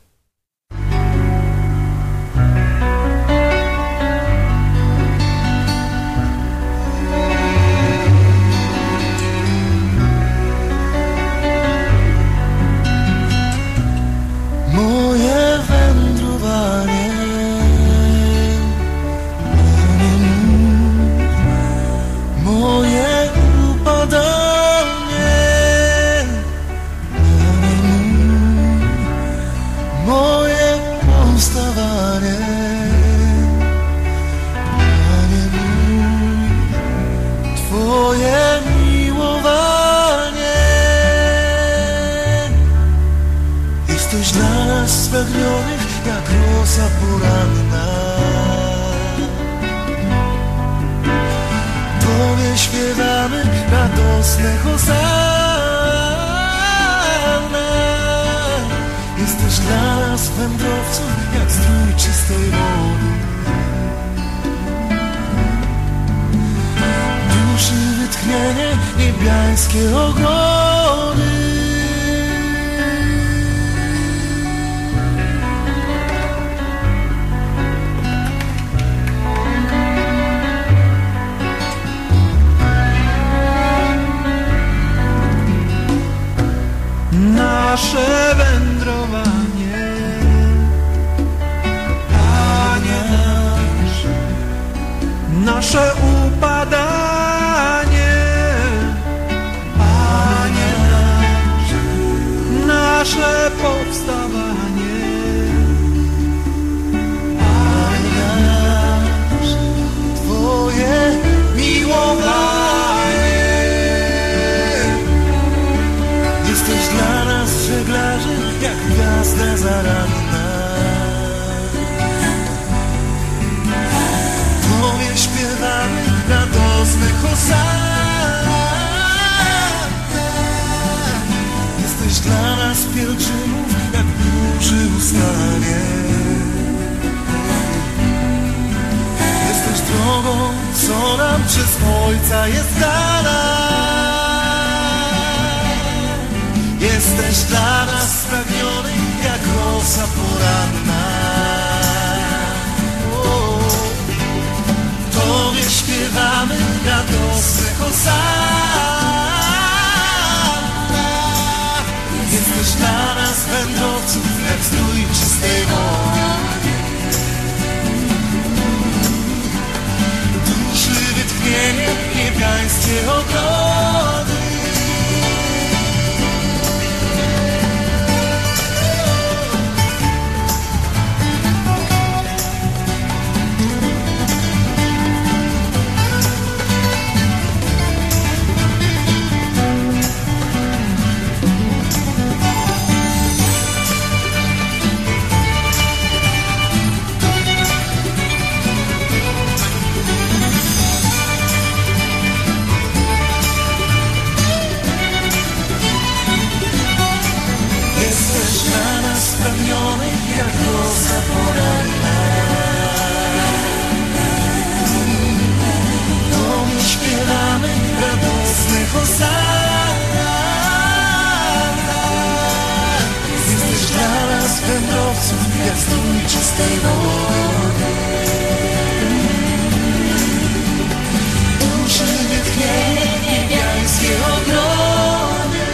Moje wędrowanie, moje upadanie, moje powstawanie, Panie mój, Twoje miłowanie. Jesteś dla nas spragnionych jak rosa poranna. Tobie śpiewamy radosne hosanna. Jesteś dla nas wędrowców jak strój czystej wody. Duszy wytchnienie, niebiańskie ogody. Nasze wędrowanie, Panie nasz, nasze upadanie, Panie nasz, nasze powstawanie, Panie nasz, Twoje miłowanie. Jesteś dla nas żeglarzy jak gwiazda zaranna. Tobie śpiewamy radosne hosanna. Jesteś dla nas pielgrzymów jak burzy ustanie. Jesteś drogą, co nam przez Ojca jest dana. Jesteś dla nas spragniony jak rosa poranna. Tobie śpiewamy radosne hosanna. Jesteś dla nas wędrowców jak strój czystej wody. Duszy wytchnienie, niebiańskie ogrody. Jak rosa poranna. Tobie śpiewamy radosne hosanna. Jesteś dla nas wędrowców jak strój czystej wody. Duszy wytchnienie, niebiańskie ogrody.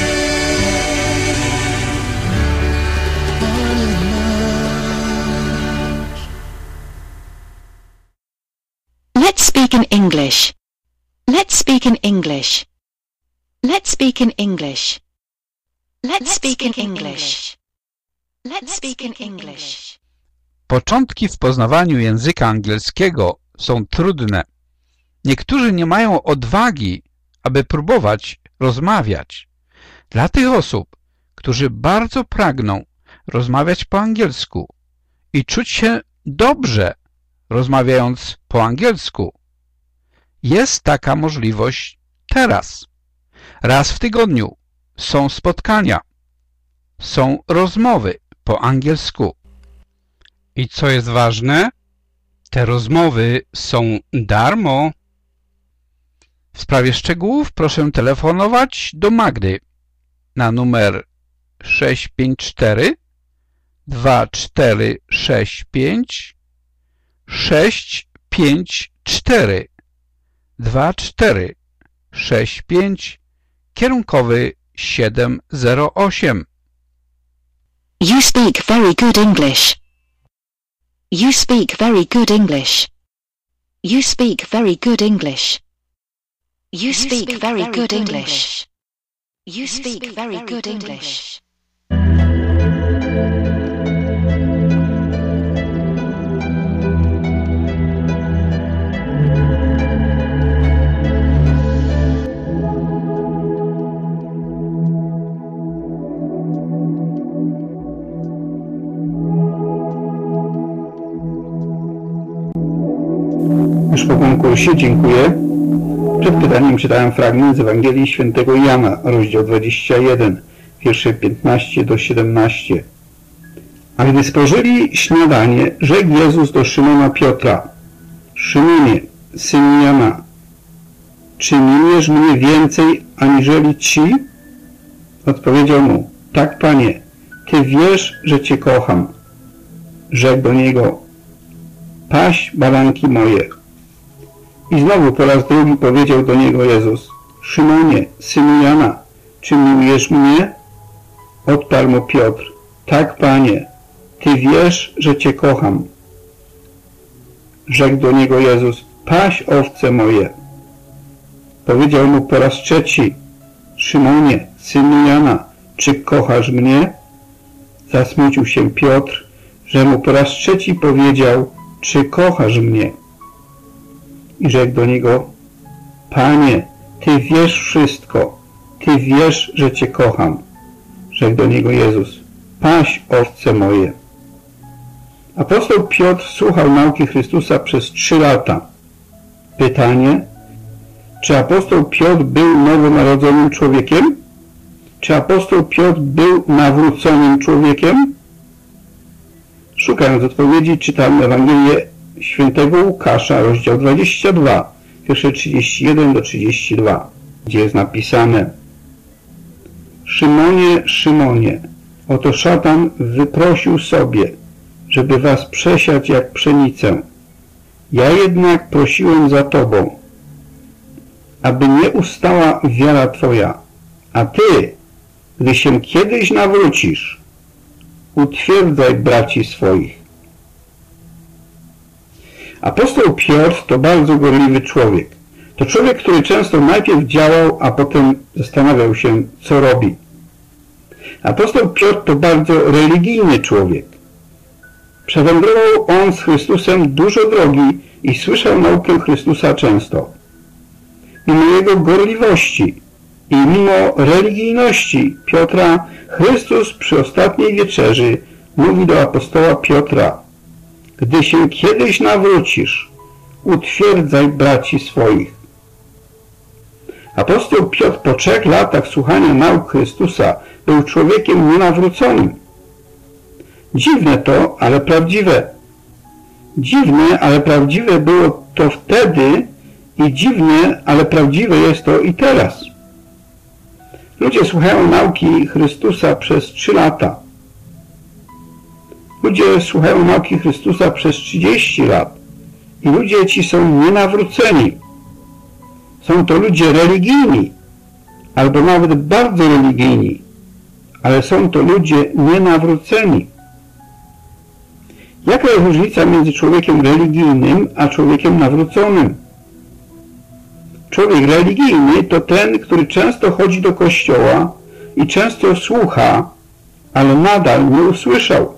Let's speak in English. Let's speak in English. Let's speak in English. Let's speak in English. Let's speak in English. Początki w poznawaniu języka angielskiego są trudne. Niektórzy nie mają odwagi, aby próbować rozmawiać. Dla tych osób, którzy bardzo pragną rozmawiać po angielsku i czuć się dobrze rozmawiając po angielsku, jest taka możliwość teraz. Raz w tygodniu są spotkania, są rozmowy po angielsku. I co jest ważne, te rozmowy są darmo. W sprawie szczegółów proszę telefonować do Magdy na numer 654 2465 654 2465 kierunkowy 708. You speak very good English. You speak very good English. You speak very good English. You speak very good English. You speak very good English. Już po konkursie dziękuję. Przed pytaniem czytałem fragment z Ewangelii Świętego Jana, rozdział 21, wiersze 15 do 17. A gdy spożyli śniadanie, rzekł Jezus do Szymona Piotra: Szymonie, synu Jana, czy miłujesz mnie więcej aniżeli ci? Odpowiedział mu: tak, Panie, Ty wiesz, że Cię kocham. Rzekł do niego: paś baranki moje. I znowu po raz drugi powiedział do niego Jezus: Szymonie, synu Jana, czy miłujesz mnie? Odparł mu Piotr: tak, Panie, Ty wiesz, że Cię kocham. Rzekł do niego Jezus: paś owce moje. Powiedział mu po raz trzeci: Szymonie, synu Jana, czy kochasz mnie? Zasmucił się Piotr, że mu po raz trzeci powiedział: czy kochasz mnie? I rzekł do niego: Panie, Ty wiesz wszystko, Ty wiesz, że Cię kocham. Rzekł do niego Jezus: paś owce moje. Apostoł Piotr słuchał nauki Chrystusa przez 3 lata. Pytanie: czy apostoł Piotr był nowonarodzonym człowiekiem? Czy apostoł Piotr był nawróconym człowiekiem? Szukając odpowiedzi, czytam Ewangelię Świętego Łukasza, rozdział 22, wiersze 31 do 32, gdzie jest napisane: Szymonie, Szymonie, oto szatan wyprosił sobie, żeby was przesiać jak pszenicę. Ja jednak prosiłem za tobą, aby nie ustała wiara twoja, a ty, gdy się kiedyś nawrócisz, utwierdzaj braci swoich. Apostoł Piotr to bardzo gorliwy człowiek. To człowiek, który często najpierw działał, a potem zastanawiał się, co robi. Apostoł Piotr to bardzo religijny człowiek. Przewędrował on z Chrystusem dużo drogi i słyszał naukę Chrystusa często. Mimo jego gorliwości i mimo religijności Piotra, Chrystus przy ostatniej wieczerzy mówi do apostoła Piotra: gdy się kiedyś nawrócisz, utwierdzaj braci swoich. Apostoł Piotr po 3 latach słuchania nauk Chrystusa był człowiekiem nienawróconym. Dziwne to, ale prawdziwe. Dziwne, ale prawdziwe było to wtedy i dziwne, ale prawdziwe jest to i teraz. Ludzie słuchają nauki Chrystusa przez 3 lata. Ludzie słuchają nauki Chrystusa przez 30 lat i ludzie ci są nienawróceni. Są to ludzie religijni, albo nawet bardzo religijni, ale są to ludzie nienawróceni. Jaka jest różnica między człowiekiem religijnym a człowiekiem nawróconym? Człowiek religijny to ten, który często chodzi do kościoła i często słucha, ale nadal nie usłyszał.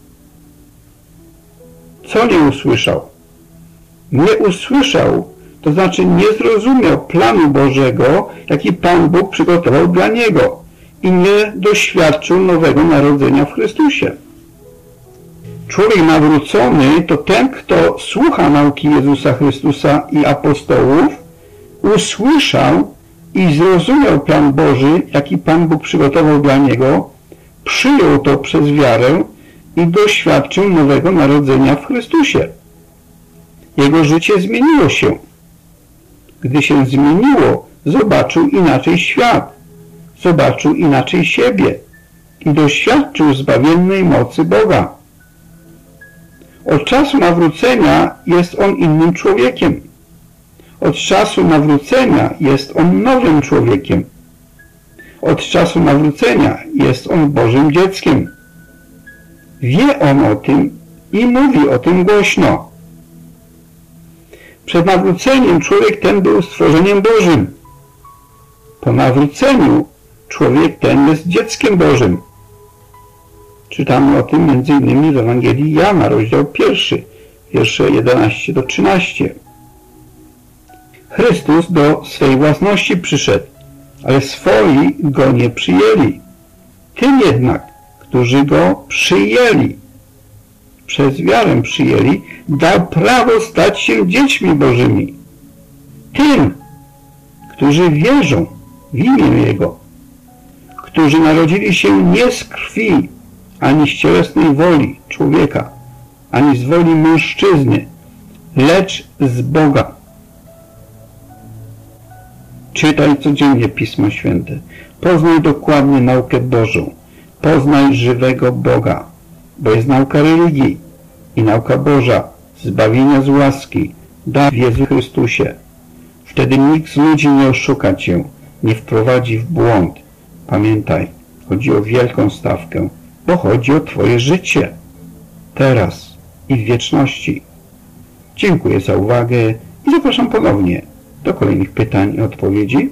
Co nie usłyszał? Nie usłyszał, to znaczy nie zrozumiał planu Bożego, jaki Pan Bóg przygotował dla niego i nie doświadczył nowego narodzenia w Chrystusie. Człowiek nawrócony to ten, kto słucha nauki Jezusa Chrystusa i apostołów, usłyszał i zrozumiał plan Boży, jaki Pan Bóg przygotował dla niego, przyjął to przez wiarę i doświadczył nowego narodzenia w Chrystusie. Jego życie zmieniło się. Gdy się zmieniło, zobaczył inaczej świat, zobaczył inaczej siebie i doświadczył zbawiennej mocy Boga. Od czasu nawrócenia jest on innym człowiekiem. Od czasu nawrócenia jest on nowym człowiekiem. Od czasu nawrócenia jest on Bożym dzieckiem. Wie on o tym i mówi o tym głośno. Przed nawróceniem człowiek ten był stworzeniem Bożym. Po nawróceniu człowiek ten jest dzieckiem Bożym. Czytamy o tym m.in. w Ewangelii Jana, rozdział 1, wiersze 11 do 13. Chrystus do swej własności przyszedł, ale swoi go nie przyjęli. Tym jednak, którzy go przyjęli, przez wiarę przyjęli, dał prawo stać się dziećmi Bożymi. Tym, którzy wierzą w imię Jego, którzy narodzili się nie z krwi, ani z cielesnej woli człowieka, ani z woli mężczyzny, lecz z Boga. Czytaj codziennie Pismo Święte. Poznaj dokładnie naukę Bożą. Poznaj żywego Boga, bo jest nauka religii i nauka Boża, zbawienia z łaski, dar w Jezu Chrystusie. Wtedy nikt z ludzi nie oszuka Cię, nie wprowadzi w błąd. Pamiętaj, chodzi o wielką stawkę, bo chodzi o Twoje życie, teraz i w wieczności. Dziękuję za uwagę i zapraszam ponownie do kolejnych pytań i odpowiedzi.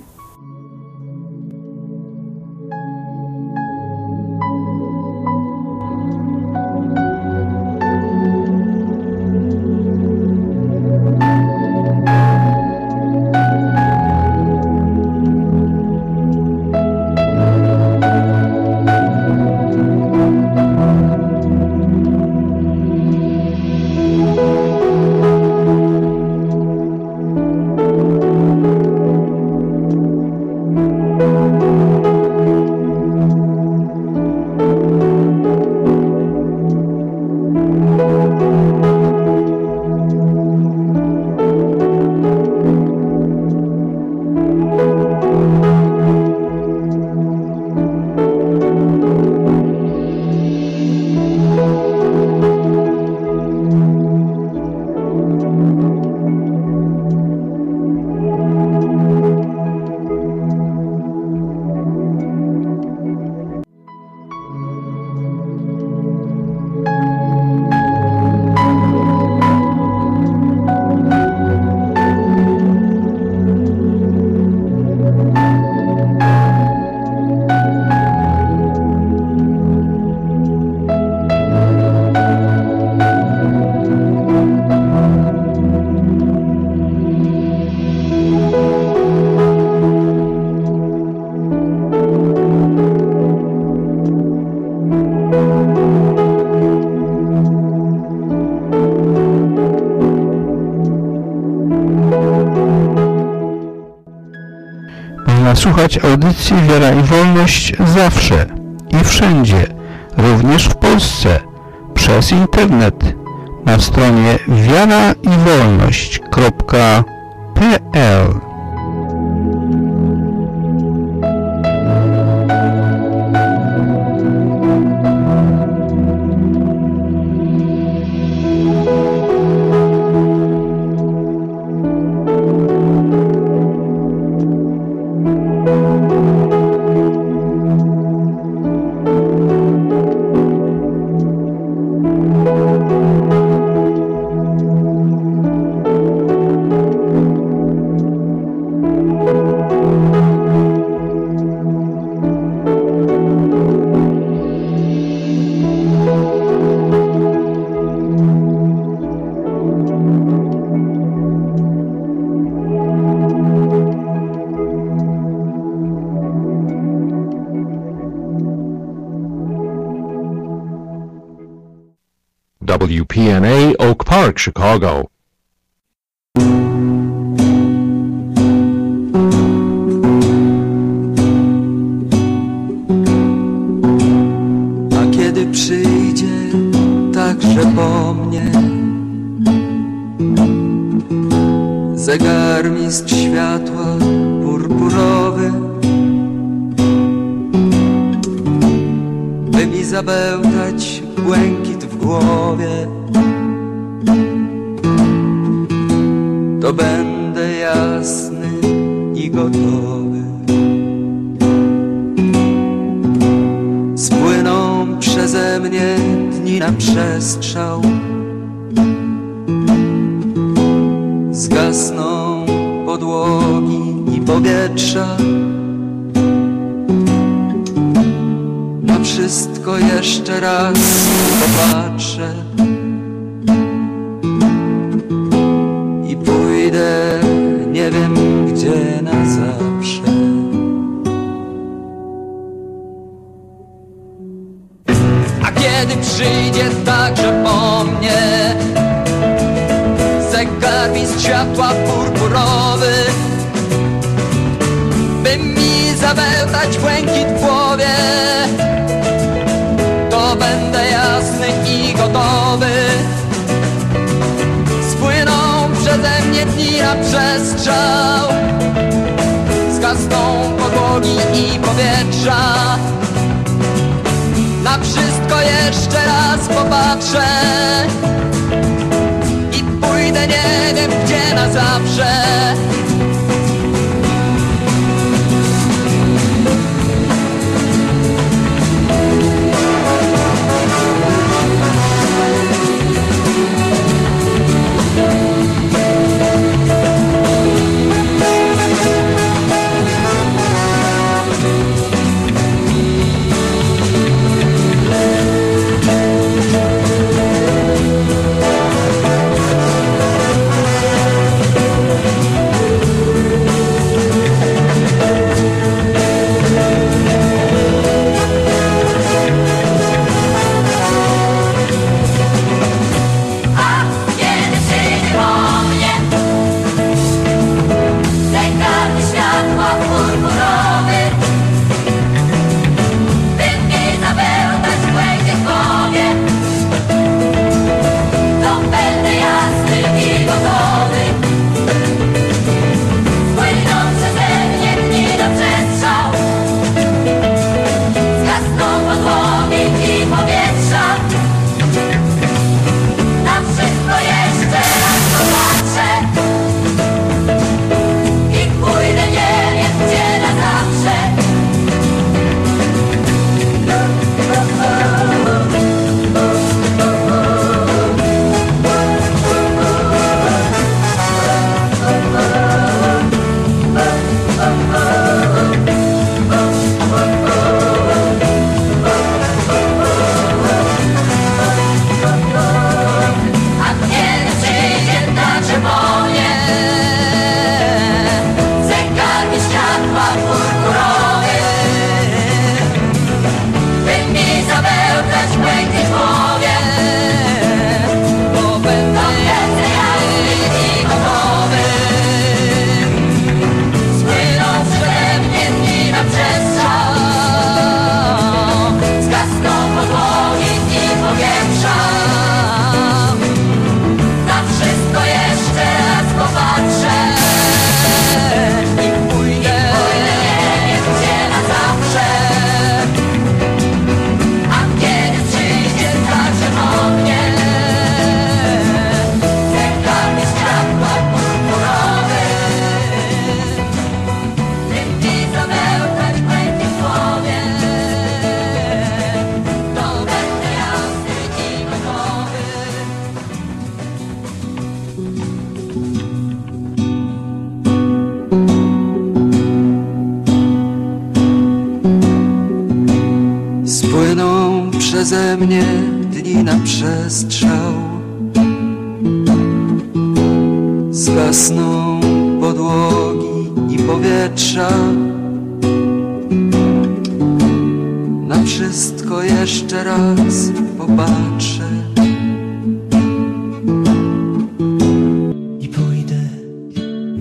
Słuchać audycji Wiara i Wolność zawsze i wszędzie, również w Polsce, przez internet, na stronie wiaraiwolność.pl. WPNA Oak Park, Chicago. A kiedy przyjdzie także po mnie zegarmistrz światła purpurowy, by mi zabełtać błękit w głowie, to będę jasny i gotowy. Spłyną przeze mnie dni na przestrzał, zgasną podłogi i powietrza. Na wszystko jeszcze raz popatrzę i pójdę nie wiem gdzie na zawsze. A kiedy przyjdzie także po mnie zegarmistrz światła purpurowy, by mi zabełtać błękit w głowie, to będę jasny i gotowy. Spłyną przeze mnie dni na przestrzał, zgasną podłogi i powietrza. Na wszystko jeszcze raz popatrzę i pójdę nie wiem gdzie na zawsze. Przeze mnie dni na przestrzał, zgasną podłogi i powietrza. Na wszystko jeszcze raz popatrzę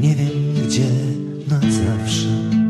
nie wiem gdzie na zawsze.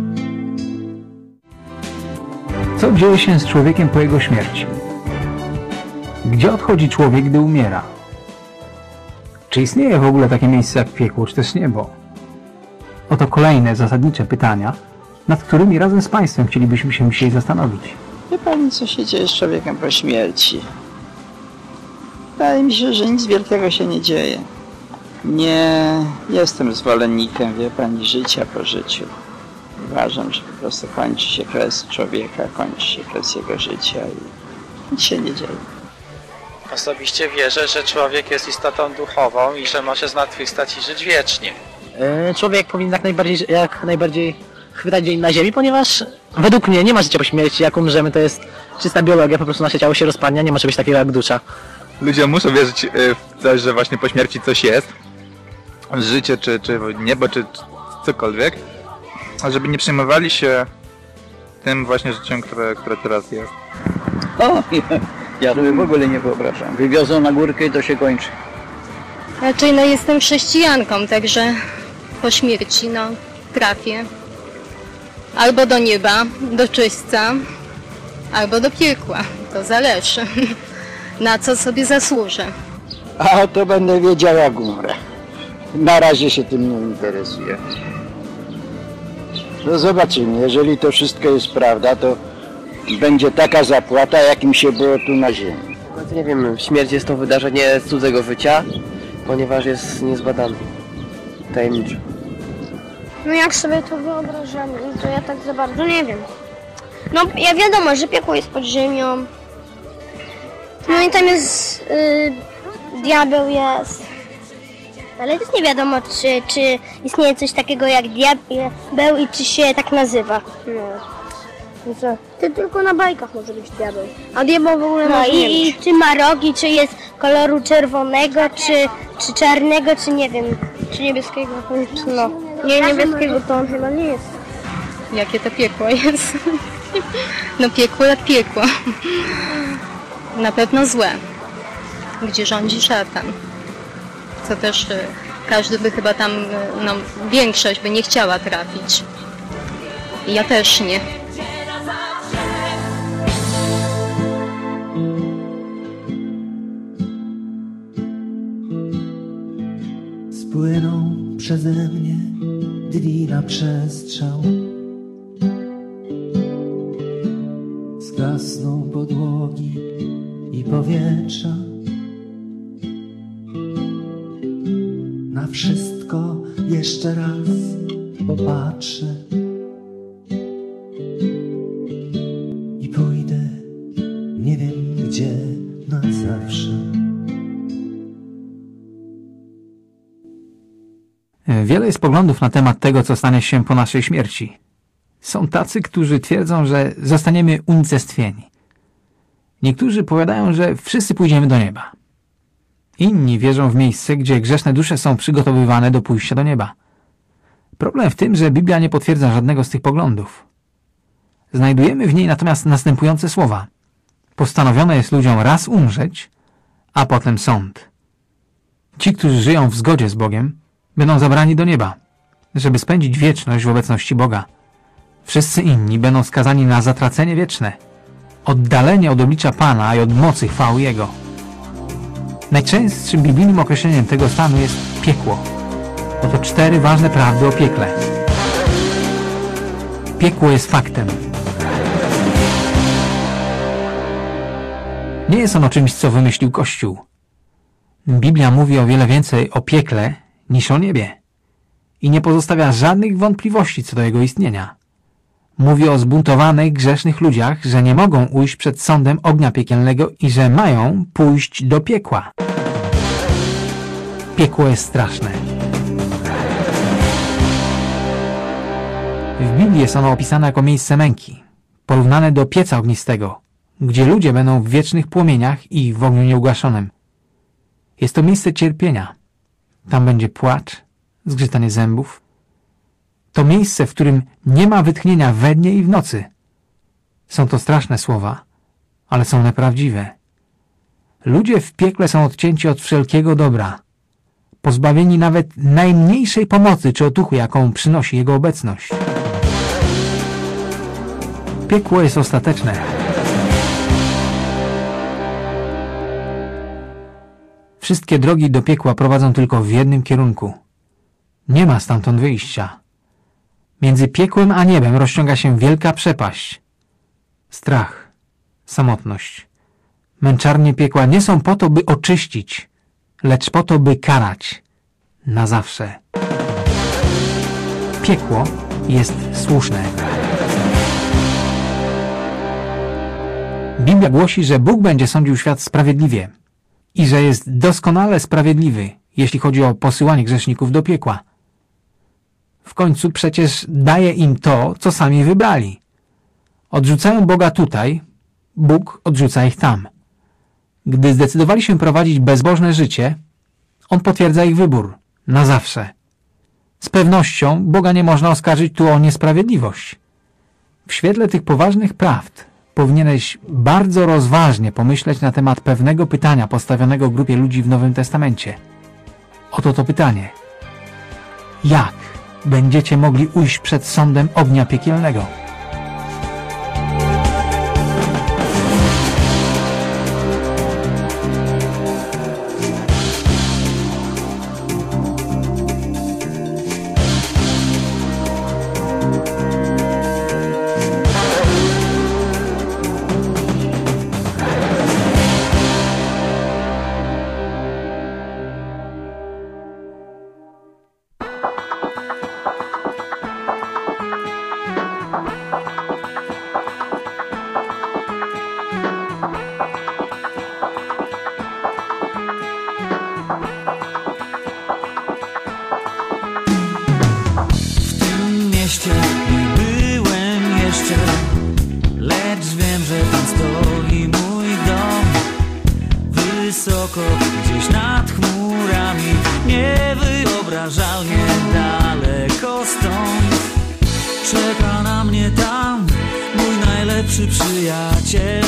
Co dzieje się z człowiekiem po jego śmierci? Gdzie odchodzi człowiek, gdy umiera? Czy istnieje w ogóle takie miejsce jak piekło, czy też niebo? Oto kolejne zasadnicze pytania, nad którymi razem z Państwem chcielibyśmy się dzisiaj zastanowić. Wie Pani, co się dzieje z człowiekiem po śmierci? Wydaje mi się, że nic wielkiego się nie dzieje. Nie jestem zwolennikiem, wie Pani, życia po życiu. Uważam, że po prostu kończy się kres człowieka, kończy się kres jego życia i nic się nie dzieje. Osobiście wierzę, że człowiek jest istotą duchową i że może zmartwychwstać i żyć wiecznie. Człowiek powinien jak najbardziej chwytać dzień na ziemi, ponieważ według mnie nie ma życia po śmierci. Jak umrzemy, to jest czysta biologia, po prostu nasze ciało się rozpadnie, nie ma czegoś takiego jak dusza. Ludzie muszą wierzyć w coś, że właśnie po śmierci coś jest. Życie, czy niebo, czy cokolwiek. A żeby nie przejmowali się tym właśnie życiem, które teraz jest. O, ja sobie w ogóle nie wyobrażam. Wywiozą na górkę i to się kończy. Raczej jestem chrześcijanką, także po śmierci trafię albo do nieba, do czyśćca, albo do piekła. To zależy, na co sobie zasłużę. A to będę wiedział, jak umrę. Na razie się tym nie interesuję. No zobaczymy, jeżeli to wszystko jest prawda, to będzie taka zapłata, jakim się było tu na ziemi. No nie wiem, śmierć jest to wydarzenie z cudzego życia, ponieważ jest niezbadane, tajemnicze. No jak sobie to wyobrażamy, to ja tak za bardzo nie wiem. No ja wiadomo, że piekło jest pod ziemią. No i tam jest, diabeł jest. Ale też nie wiadomo, czy istnieje coś takiego jak diabeł i czy się tak nazywa. No co? To tylko na bajkach może być diabeł. A diabeł w ogóle może nie być. I czy ma rogi, czy jest koloru czerwonego, czy czarnego, czy nie wiem, czy niebieskiego. No. Nie, niebieskiego to on chyba nie jest. Jakie to piekło jest? No piekło jak piekło. Na pewno złe. Gdzie rządzi szatan. Co też każdy by chyba tam, większość by nie chciała trafić. I ja też nie. Spłyną przeze mnie dni na przestrzał. Zgasną podłogi i powietrza. Na wszystko jeszcze raz popatrzę i pójdę nie wiem gdzie na zawsze. Wiele jest poglądów na temat tego, co stanie się po naszej śmierci. Są tacy, którzy twierdzą, że zostaniemy unicestwieni. Niektórzy powiadają, że wszyscy pójdziemy do nieba. Inni wierzą w miejsce, gdzie grzeszne dusze są przygotowywane do pójścia do nieba. Problem w tym, że Biblia nie potwierdza żadnego z tych poglądów. Znajdujemy w niej natomiast następujące słowa. Postanowione jest ludziom raz umrzeć, a potem sąd. Ci, którzy żyją w zgodzie z Bogiem, będą zabrani do nieba, żeby spędzić wieczność w obecności Boga. Wszyscy inni będą skazani na zatracenie wieczne, oddalenie od oblicza Pana i od mocy chwały Jego. Najczęstszym biblijnym określeniem tego stanu jest piekło. Oto 4 ważne prawdy o piekle. Piekło jest faktem. Nie jest ono czymś, co wymyślił Kościół. Biblia mówi o wiele więcej o piekle niż o niebie i nie pozostawia żadnych wątpliwości co do jego istnienia. Mówi o zbuntowanych, grzesznych ludziach, że nie mogą ujść przed sądem ognia piekielnego i że mają pójść do piekła. Piekło jest straszne. W Biblii jest ono opisane jako miejsce męki, porównane do pieca ognistego, gdzie ludzie będą w wiecznych płomieniach i w ogniu nieugaszonym. Jest to miejsce cierpienia. Tam będzie płacz, zgrzytanie zębów. To miejsce, w którym nie ma wytchnienia we dnie i w nocy. Są to straszne słowa, ale są one prawdziwe. Ludzie w piekle są odcięci od wszelkiego dobra. pozbawieni nawet najmniejszej pomocy czy otuchy, jaką przynosi Jego obecność. Piekło jest ostateczne. Wszystkie drogi do piekła prowadzą tylko w jednym kierunku. Nie ma stamtąd wyjścia. Między piekłem a niebem rozciąga się wielka przepaść. Strach, samotność. Męczarnie piekła nie są po to, by oczyścić, lecz po to, by karać. Na zawsze. Piekło jest słuszne. Biblia głosi, że Bóg będzie sądził świat sprawiedliwie i że jest doskonale sprawiedliwy, jeśli chodzi o posyłanie grzeszników do piekła. W końcu przecież daje im to, co sami wybrali. Odrzucają Boga tutaj, Bóg odrzuca ich tam. Gdy zdecydowali się prowadzić bezbożne życie, On potwierdza ich wybór. Na zawsze. Z pewnością Boga nie można oskarżyć tu o niesprawiedliwość. W świetle tych poważnych prawd powinieneś bardzo rozważnie pomyśleć na temat pewnego pytania postawionego grupie ludzi w Nowym Testamencie. Oto to pytanie. Jak będziecie mogli ujść przed sądem ognia piekielnego? Gdzieś nad chmurami, niewyobrażalnie daleko stąd. Czeka na mnie tam mój najlepszy przyjaciel.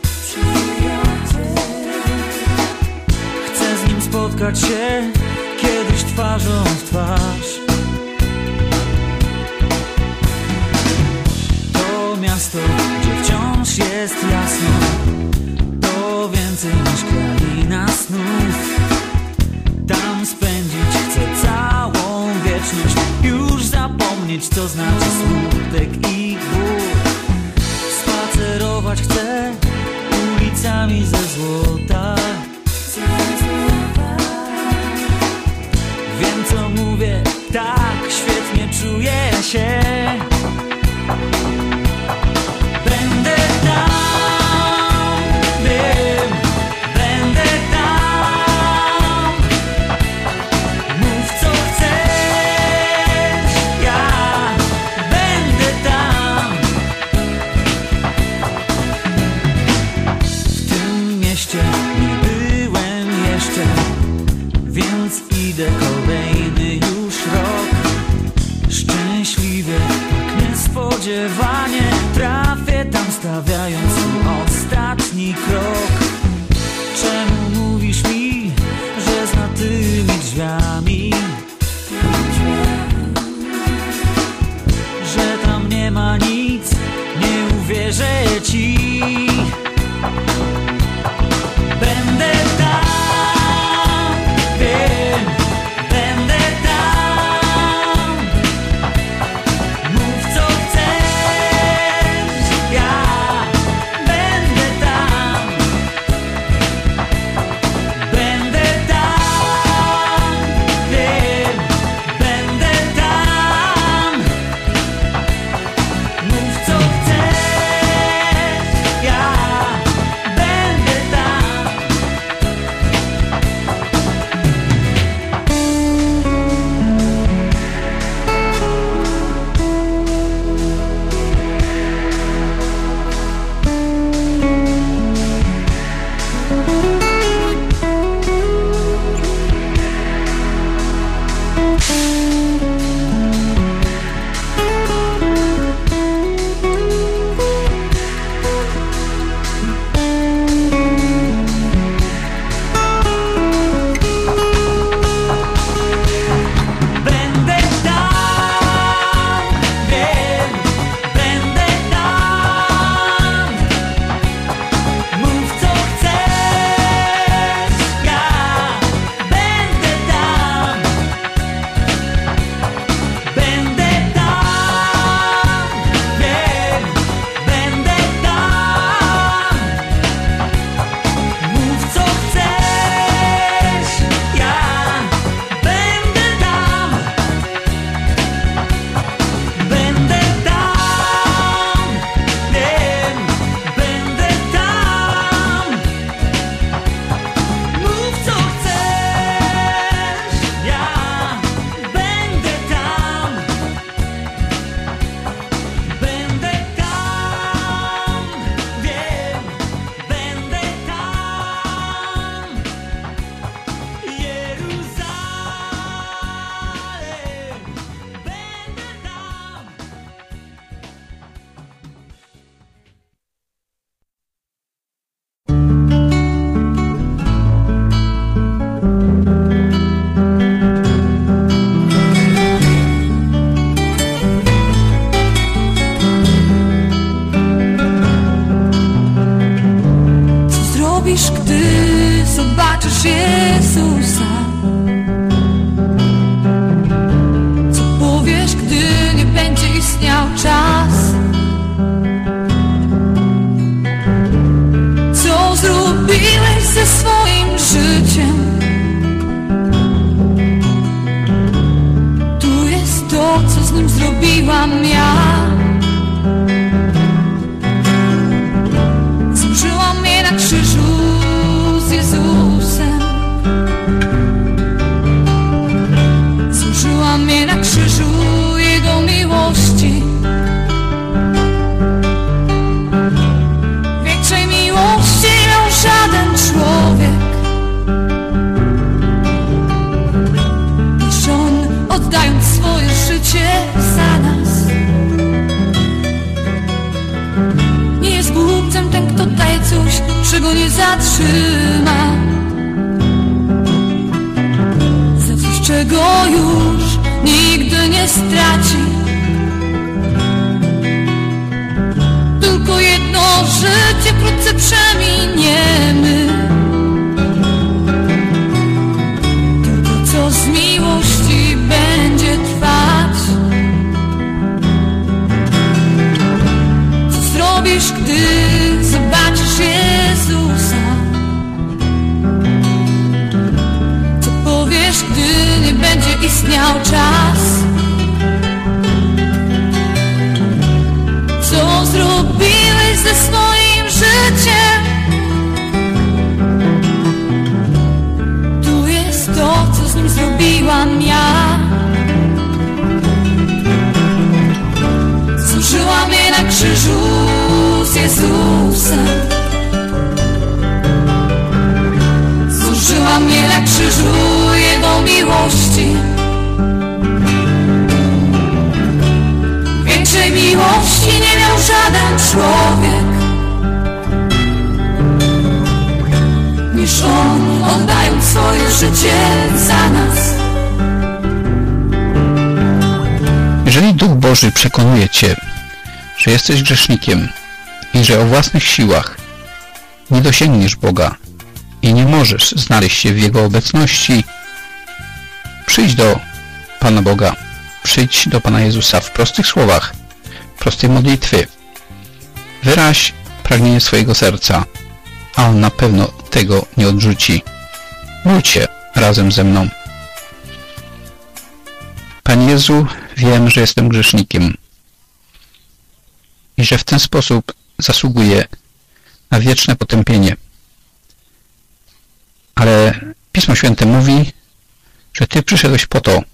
Chcę z nim spotkać się kiedyś twarzą w twarz. To miasto, gdzie wciąż jest jasno, to więcej niż kraina snów. Tam spędzić chcę całą wieczność, już zapomnieć, co znaczy smutek i ból. Spacerować chcę ulicami ze złota. Wiem, co mówię, tak świetnie czuję się. Będę tam. Niby zobaczysz Jezusa? Co powiesz, gdy nie będzie istniał czas? Co zrobiłeś ze swoim życiem? Tu jest to, co z nim zrobiłam ja. Złożyłam mnie na krzyżu z Jezusem. Złożyłam mnie na krzyżu Jego miłości. Większej miłości miał żaden człowiek niż On, oddając swoje życie za nas. Nie jest głupcem ten, kto daje coś, czego nie zatrzyma, za coś, czego już nigdy nie straci. Tylko jedno życie wkrótce przeminiemy. Tylko co z miłości będzie trwać? Co zrobisz, gdy zobaczysz Jezusa? Co powiesz, gdy nie będzie istniał czas? Co zrobiłeś ze swoim życiem? Tu jest to, co z nim zrobiłam ja. Złożyłam je na krzyżu z Jezusem. Złożyłam je na krzyżu Jego miłości. Większej miłości nie miał żaden człowiek niż On, oddając swoje życie za nas. Jeżeli Duch Boży przekonuje Cię, że jesteś grzesznikiem i że o własnych siłach nie dosięgniesz Boga i nie możesz znaleźć się w Jego obecności, przyjdź do Pana Boga, przyjdź do Pana Jezusa w prostych słowach, prostej modlitwy. Wyraź pragnienie swojego serca, a On na pewno tego nie odrzuci. Módlcie razem ze mną. Panie Jezu, wiem, że jestem grzesznikiem i że w ten sposób zasługuję na wieczne potępienie. Ale Pismo Święte mówi, że Ty przyszedłeś po to,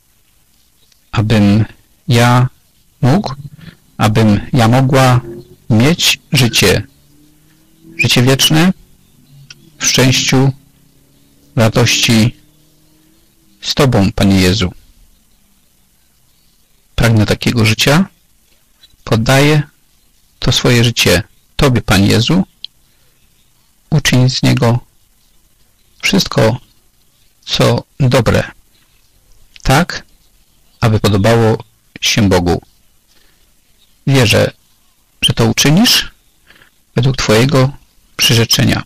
abym ja mógł, abym ja mogła mieć życie wieczne w szczęściu, w radości z Tobą, Panie Jezu. Pragnę takiego życia, poddaję to swoje życie Tobie, Panie Jezu. Uczyń z niego wszystko, co dobre, tak, aby podobało się Bogu. Wierzę, że to uczynisz według Twojego przyrzeczenia.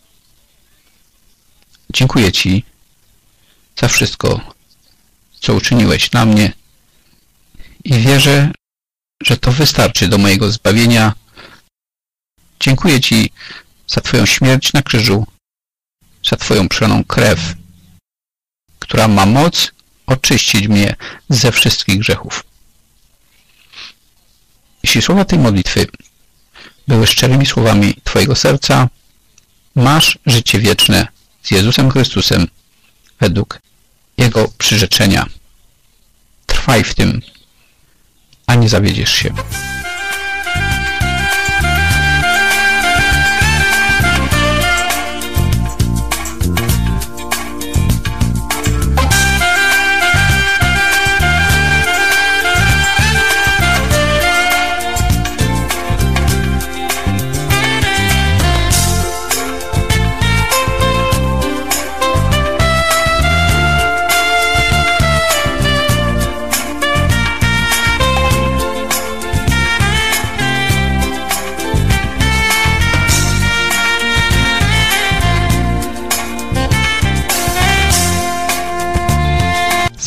Dziękuję Ci za wszystko, co uczyniłeś dla mnie i wierzę, że to wystarczy do mojego zbawienia. Dziękuję Ci za Twoją śmierć na krzyżu, za Twoją przelaną krew, która ma moc oczyścić mnie ze wszystkich grzechów. Jeśli słowa tej modlitwy były szczerymi słowami Twojego serca, masz życie wieczne z Jezusem Chrystusem według Jego przyrzeczenia. Trwaj w tym, a nie zawiedziesz się.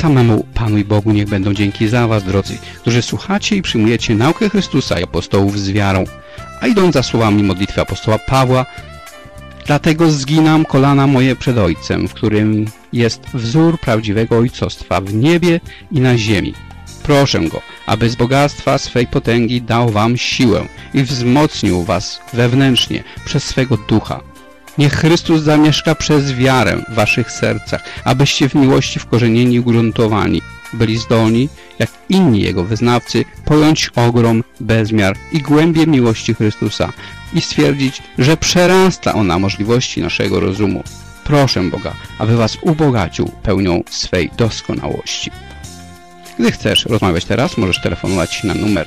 Samemu Panu i Bogu niech będą dzięki za was, drodzy, którzy słuchacie i przyjmujecie naukę Chrystusa i apostołów z wiarą, a idąc za słowami modlitwy apostoła Pawła, dlatego zginam kolana moje przed Ojcem, w którym jest wzór prawdziwego ojcostwa w niebie i na ziemi. Proszę Go, aby z bogactwa swej potęgi dał wam siłę i wzmocnił was wewnętrznie przez swego Ducha. Niech Chrystus zamieszka przez wiarę w waszych sercach, abyście w miłości wkorzenieni i ugruntowani byli zdolni, jak inni Jego wyznawcy, pojąć ogrom, bezmiar i głębię miłości Chrystusa i stwierdzić, że przerasta ona możliwości naszego rozumu. Proszę Boga, aby was ubogacił pełnią swej doskonałości. Gdy chcesz rozmawiać teraz, możesz telefonować na numer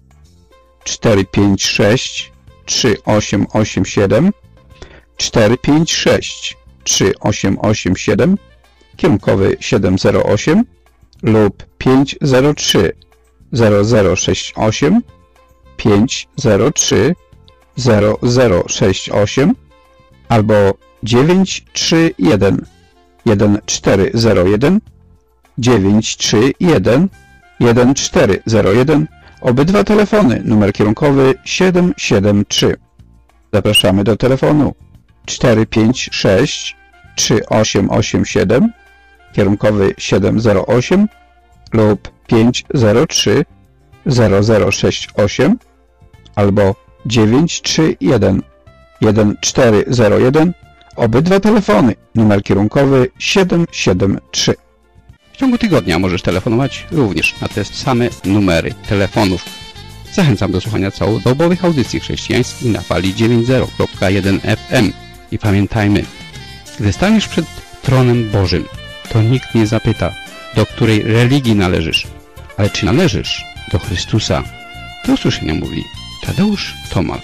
456 3887 456 3887, kierunkowy 708 lub 503 0068 503 0068 albo 931 1401 931 1401. Obydwa telefony, numer kierunkowy 773. Zapraszamy do telefonu 456 3887, kierunkowy 708 lub 503 0068 albo 931 1401. Obydwa telefony, numer kierunkowy 773. W ciągu tygodnia możesz telefonować również na te same numery telefonów. Zachęcam do słuchania całodobowych audycji chrześcijańskich na fali 90.1 FM. I pamiętajmy, gdy staniesz przed tronem Bożym, to nikt nie zapyta, do której religii należysz, ale czy należysz do Chrystusa. Do usłyszenia mówi Tadeusz Tomal.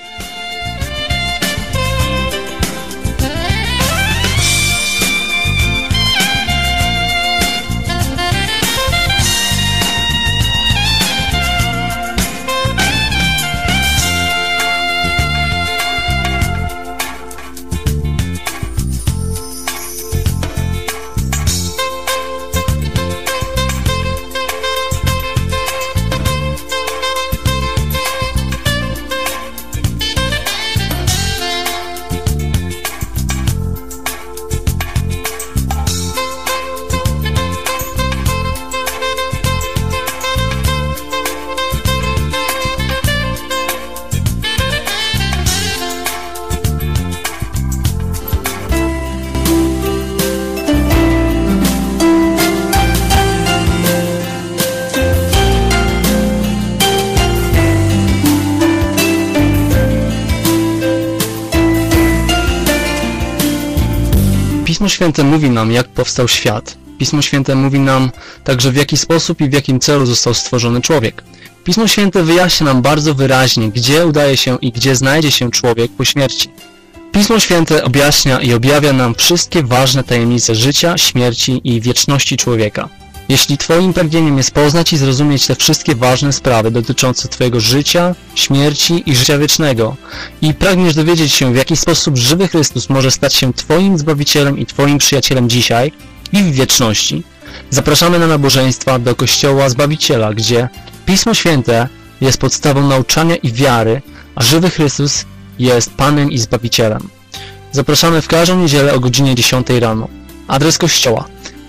Pismo Święte mówi nam, jak powstał świat. Pismo Święte mówi nam także, w jaki sposób i w jakim celu został stworzony człowiek. Pismo Święte wyjaśnia nam bardzo wyraźnie, gdzie udaje się i gdzie znajdzie się człowiek po śmierci. Pismo Święte objaśnia i objawia nam wszystkie ważne tajemnice życia, śmierci i wieczności człowieka. Jeśli Twoim pragnieniem jest poznać i zrozumieć te wszystkie ważne sprawy dotyczące Twojego życia, śmierci i życia wiecznego i pragniesz dowiedzieć się, w jaki sposób żywy Chrystus może stać się Twoim Zbawicielem i Twoim przyjacielem dzisiaj i w wieczności, zapraszamy na nabożeństwa do Kościoła Zbawiciela, gdzie Pismo Święte jest podstawą nauczania i wiary, a żywy Chrystus jest Panem i Zbawicielem. Zapraszamy w każdą niedzielę o godzinie 10 rano. Adres kościoła: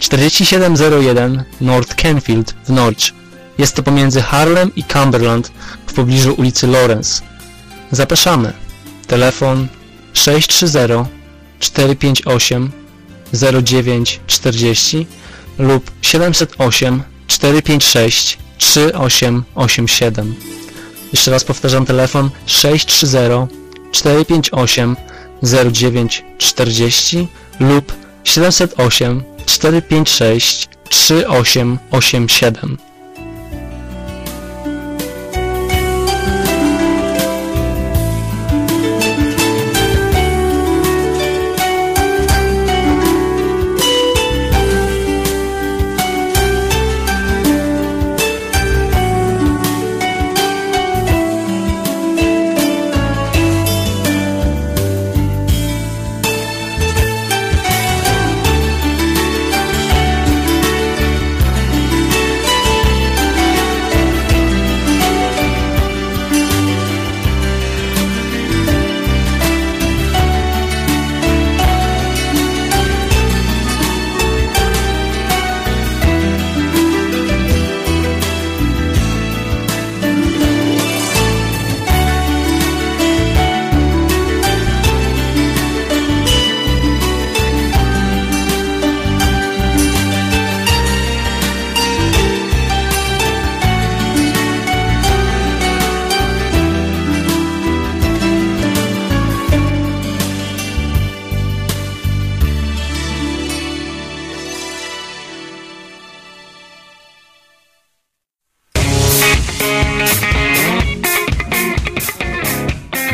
4701 North Canfield w Norwich. Jest to pomiędzy Harlem i Cumberland w pobliżu ulicy Lawrence. Zapraszamy. Telefon 630 458 0940 lub 708 456 3887. Jeszcze raz powtarzam, telefon 630 458 0940 lub 708 456 3887.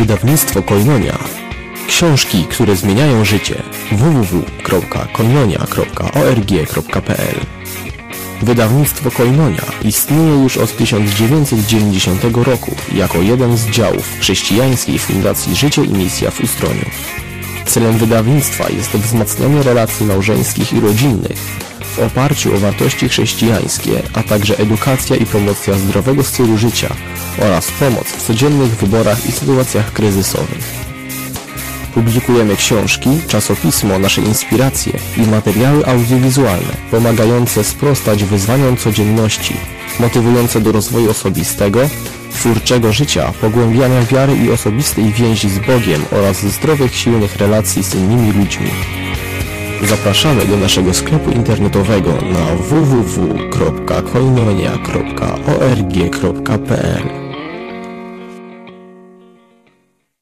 Wydawnictwo Koinonia. Książki, które zmieniają życie. www.koinonia.org.pl. Wydawnictwo Koinonia istnieje już od 1990 roku jako jeden z działów Chrześcijańskiej Fundacji Życie i Misja w Ustroniu. Celem wydawnictwa jest wzmacnianie relacji małżeńskich i rodzinnych w oparciu o wartości chrześcijańskie, a także edukacja i promocja zdrowego stylu życia oraz pomoc w codziennych wyborach i sytuacjach kryzysowych. Publikujemy książki, czasopismo, nasze inspiracje i materiały audiowizualne pomagające sprostać wyzwaniom codzienności, motywujące do rozwoju osobistego, twórczego życia, pogłębiania wiary i osobistej więzi z Bogiem oraz zdrowych, silnych relacji z innymi ludźmi. Zapraszamy do naszego sklepu internetowego na www.koinonia.org.pl.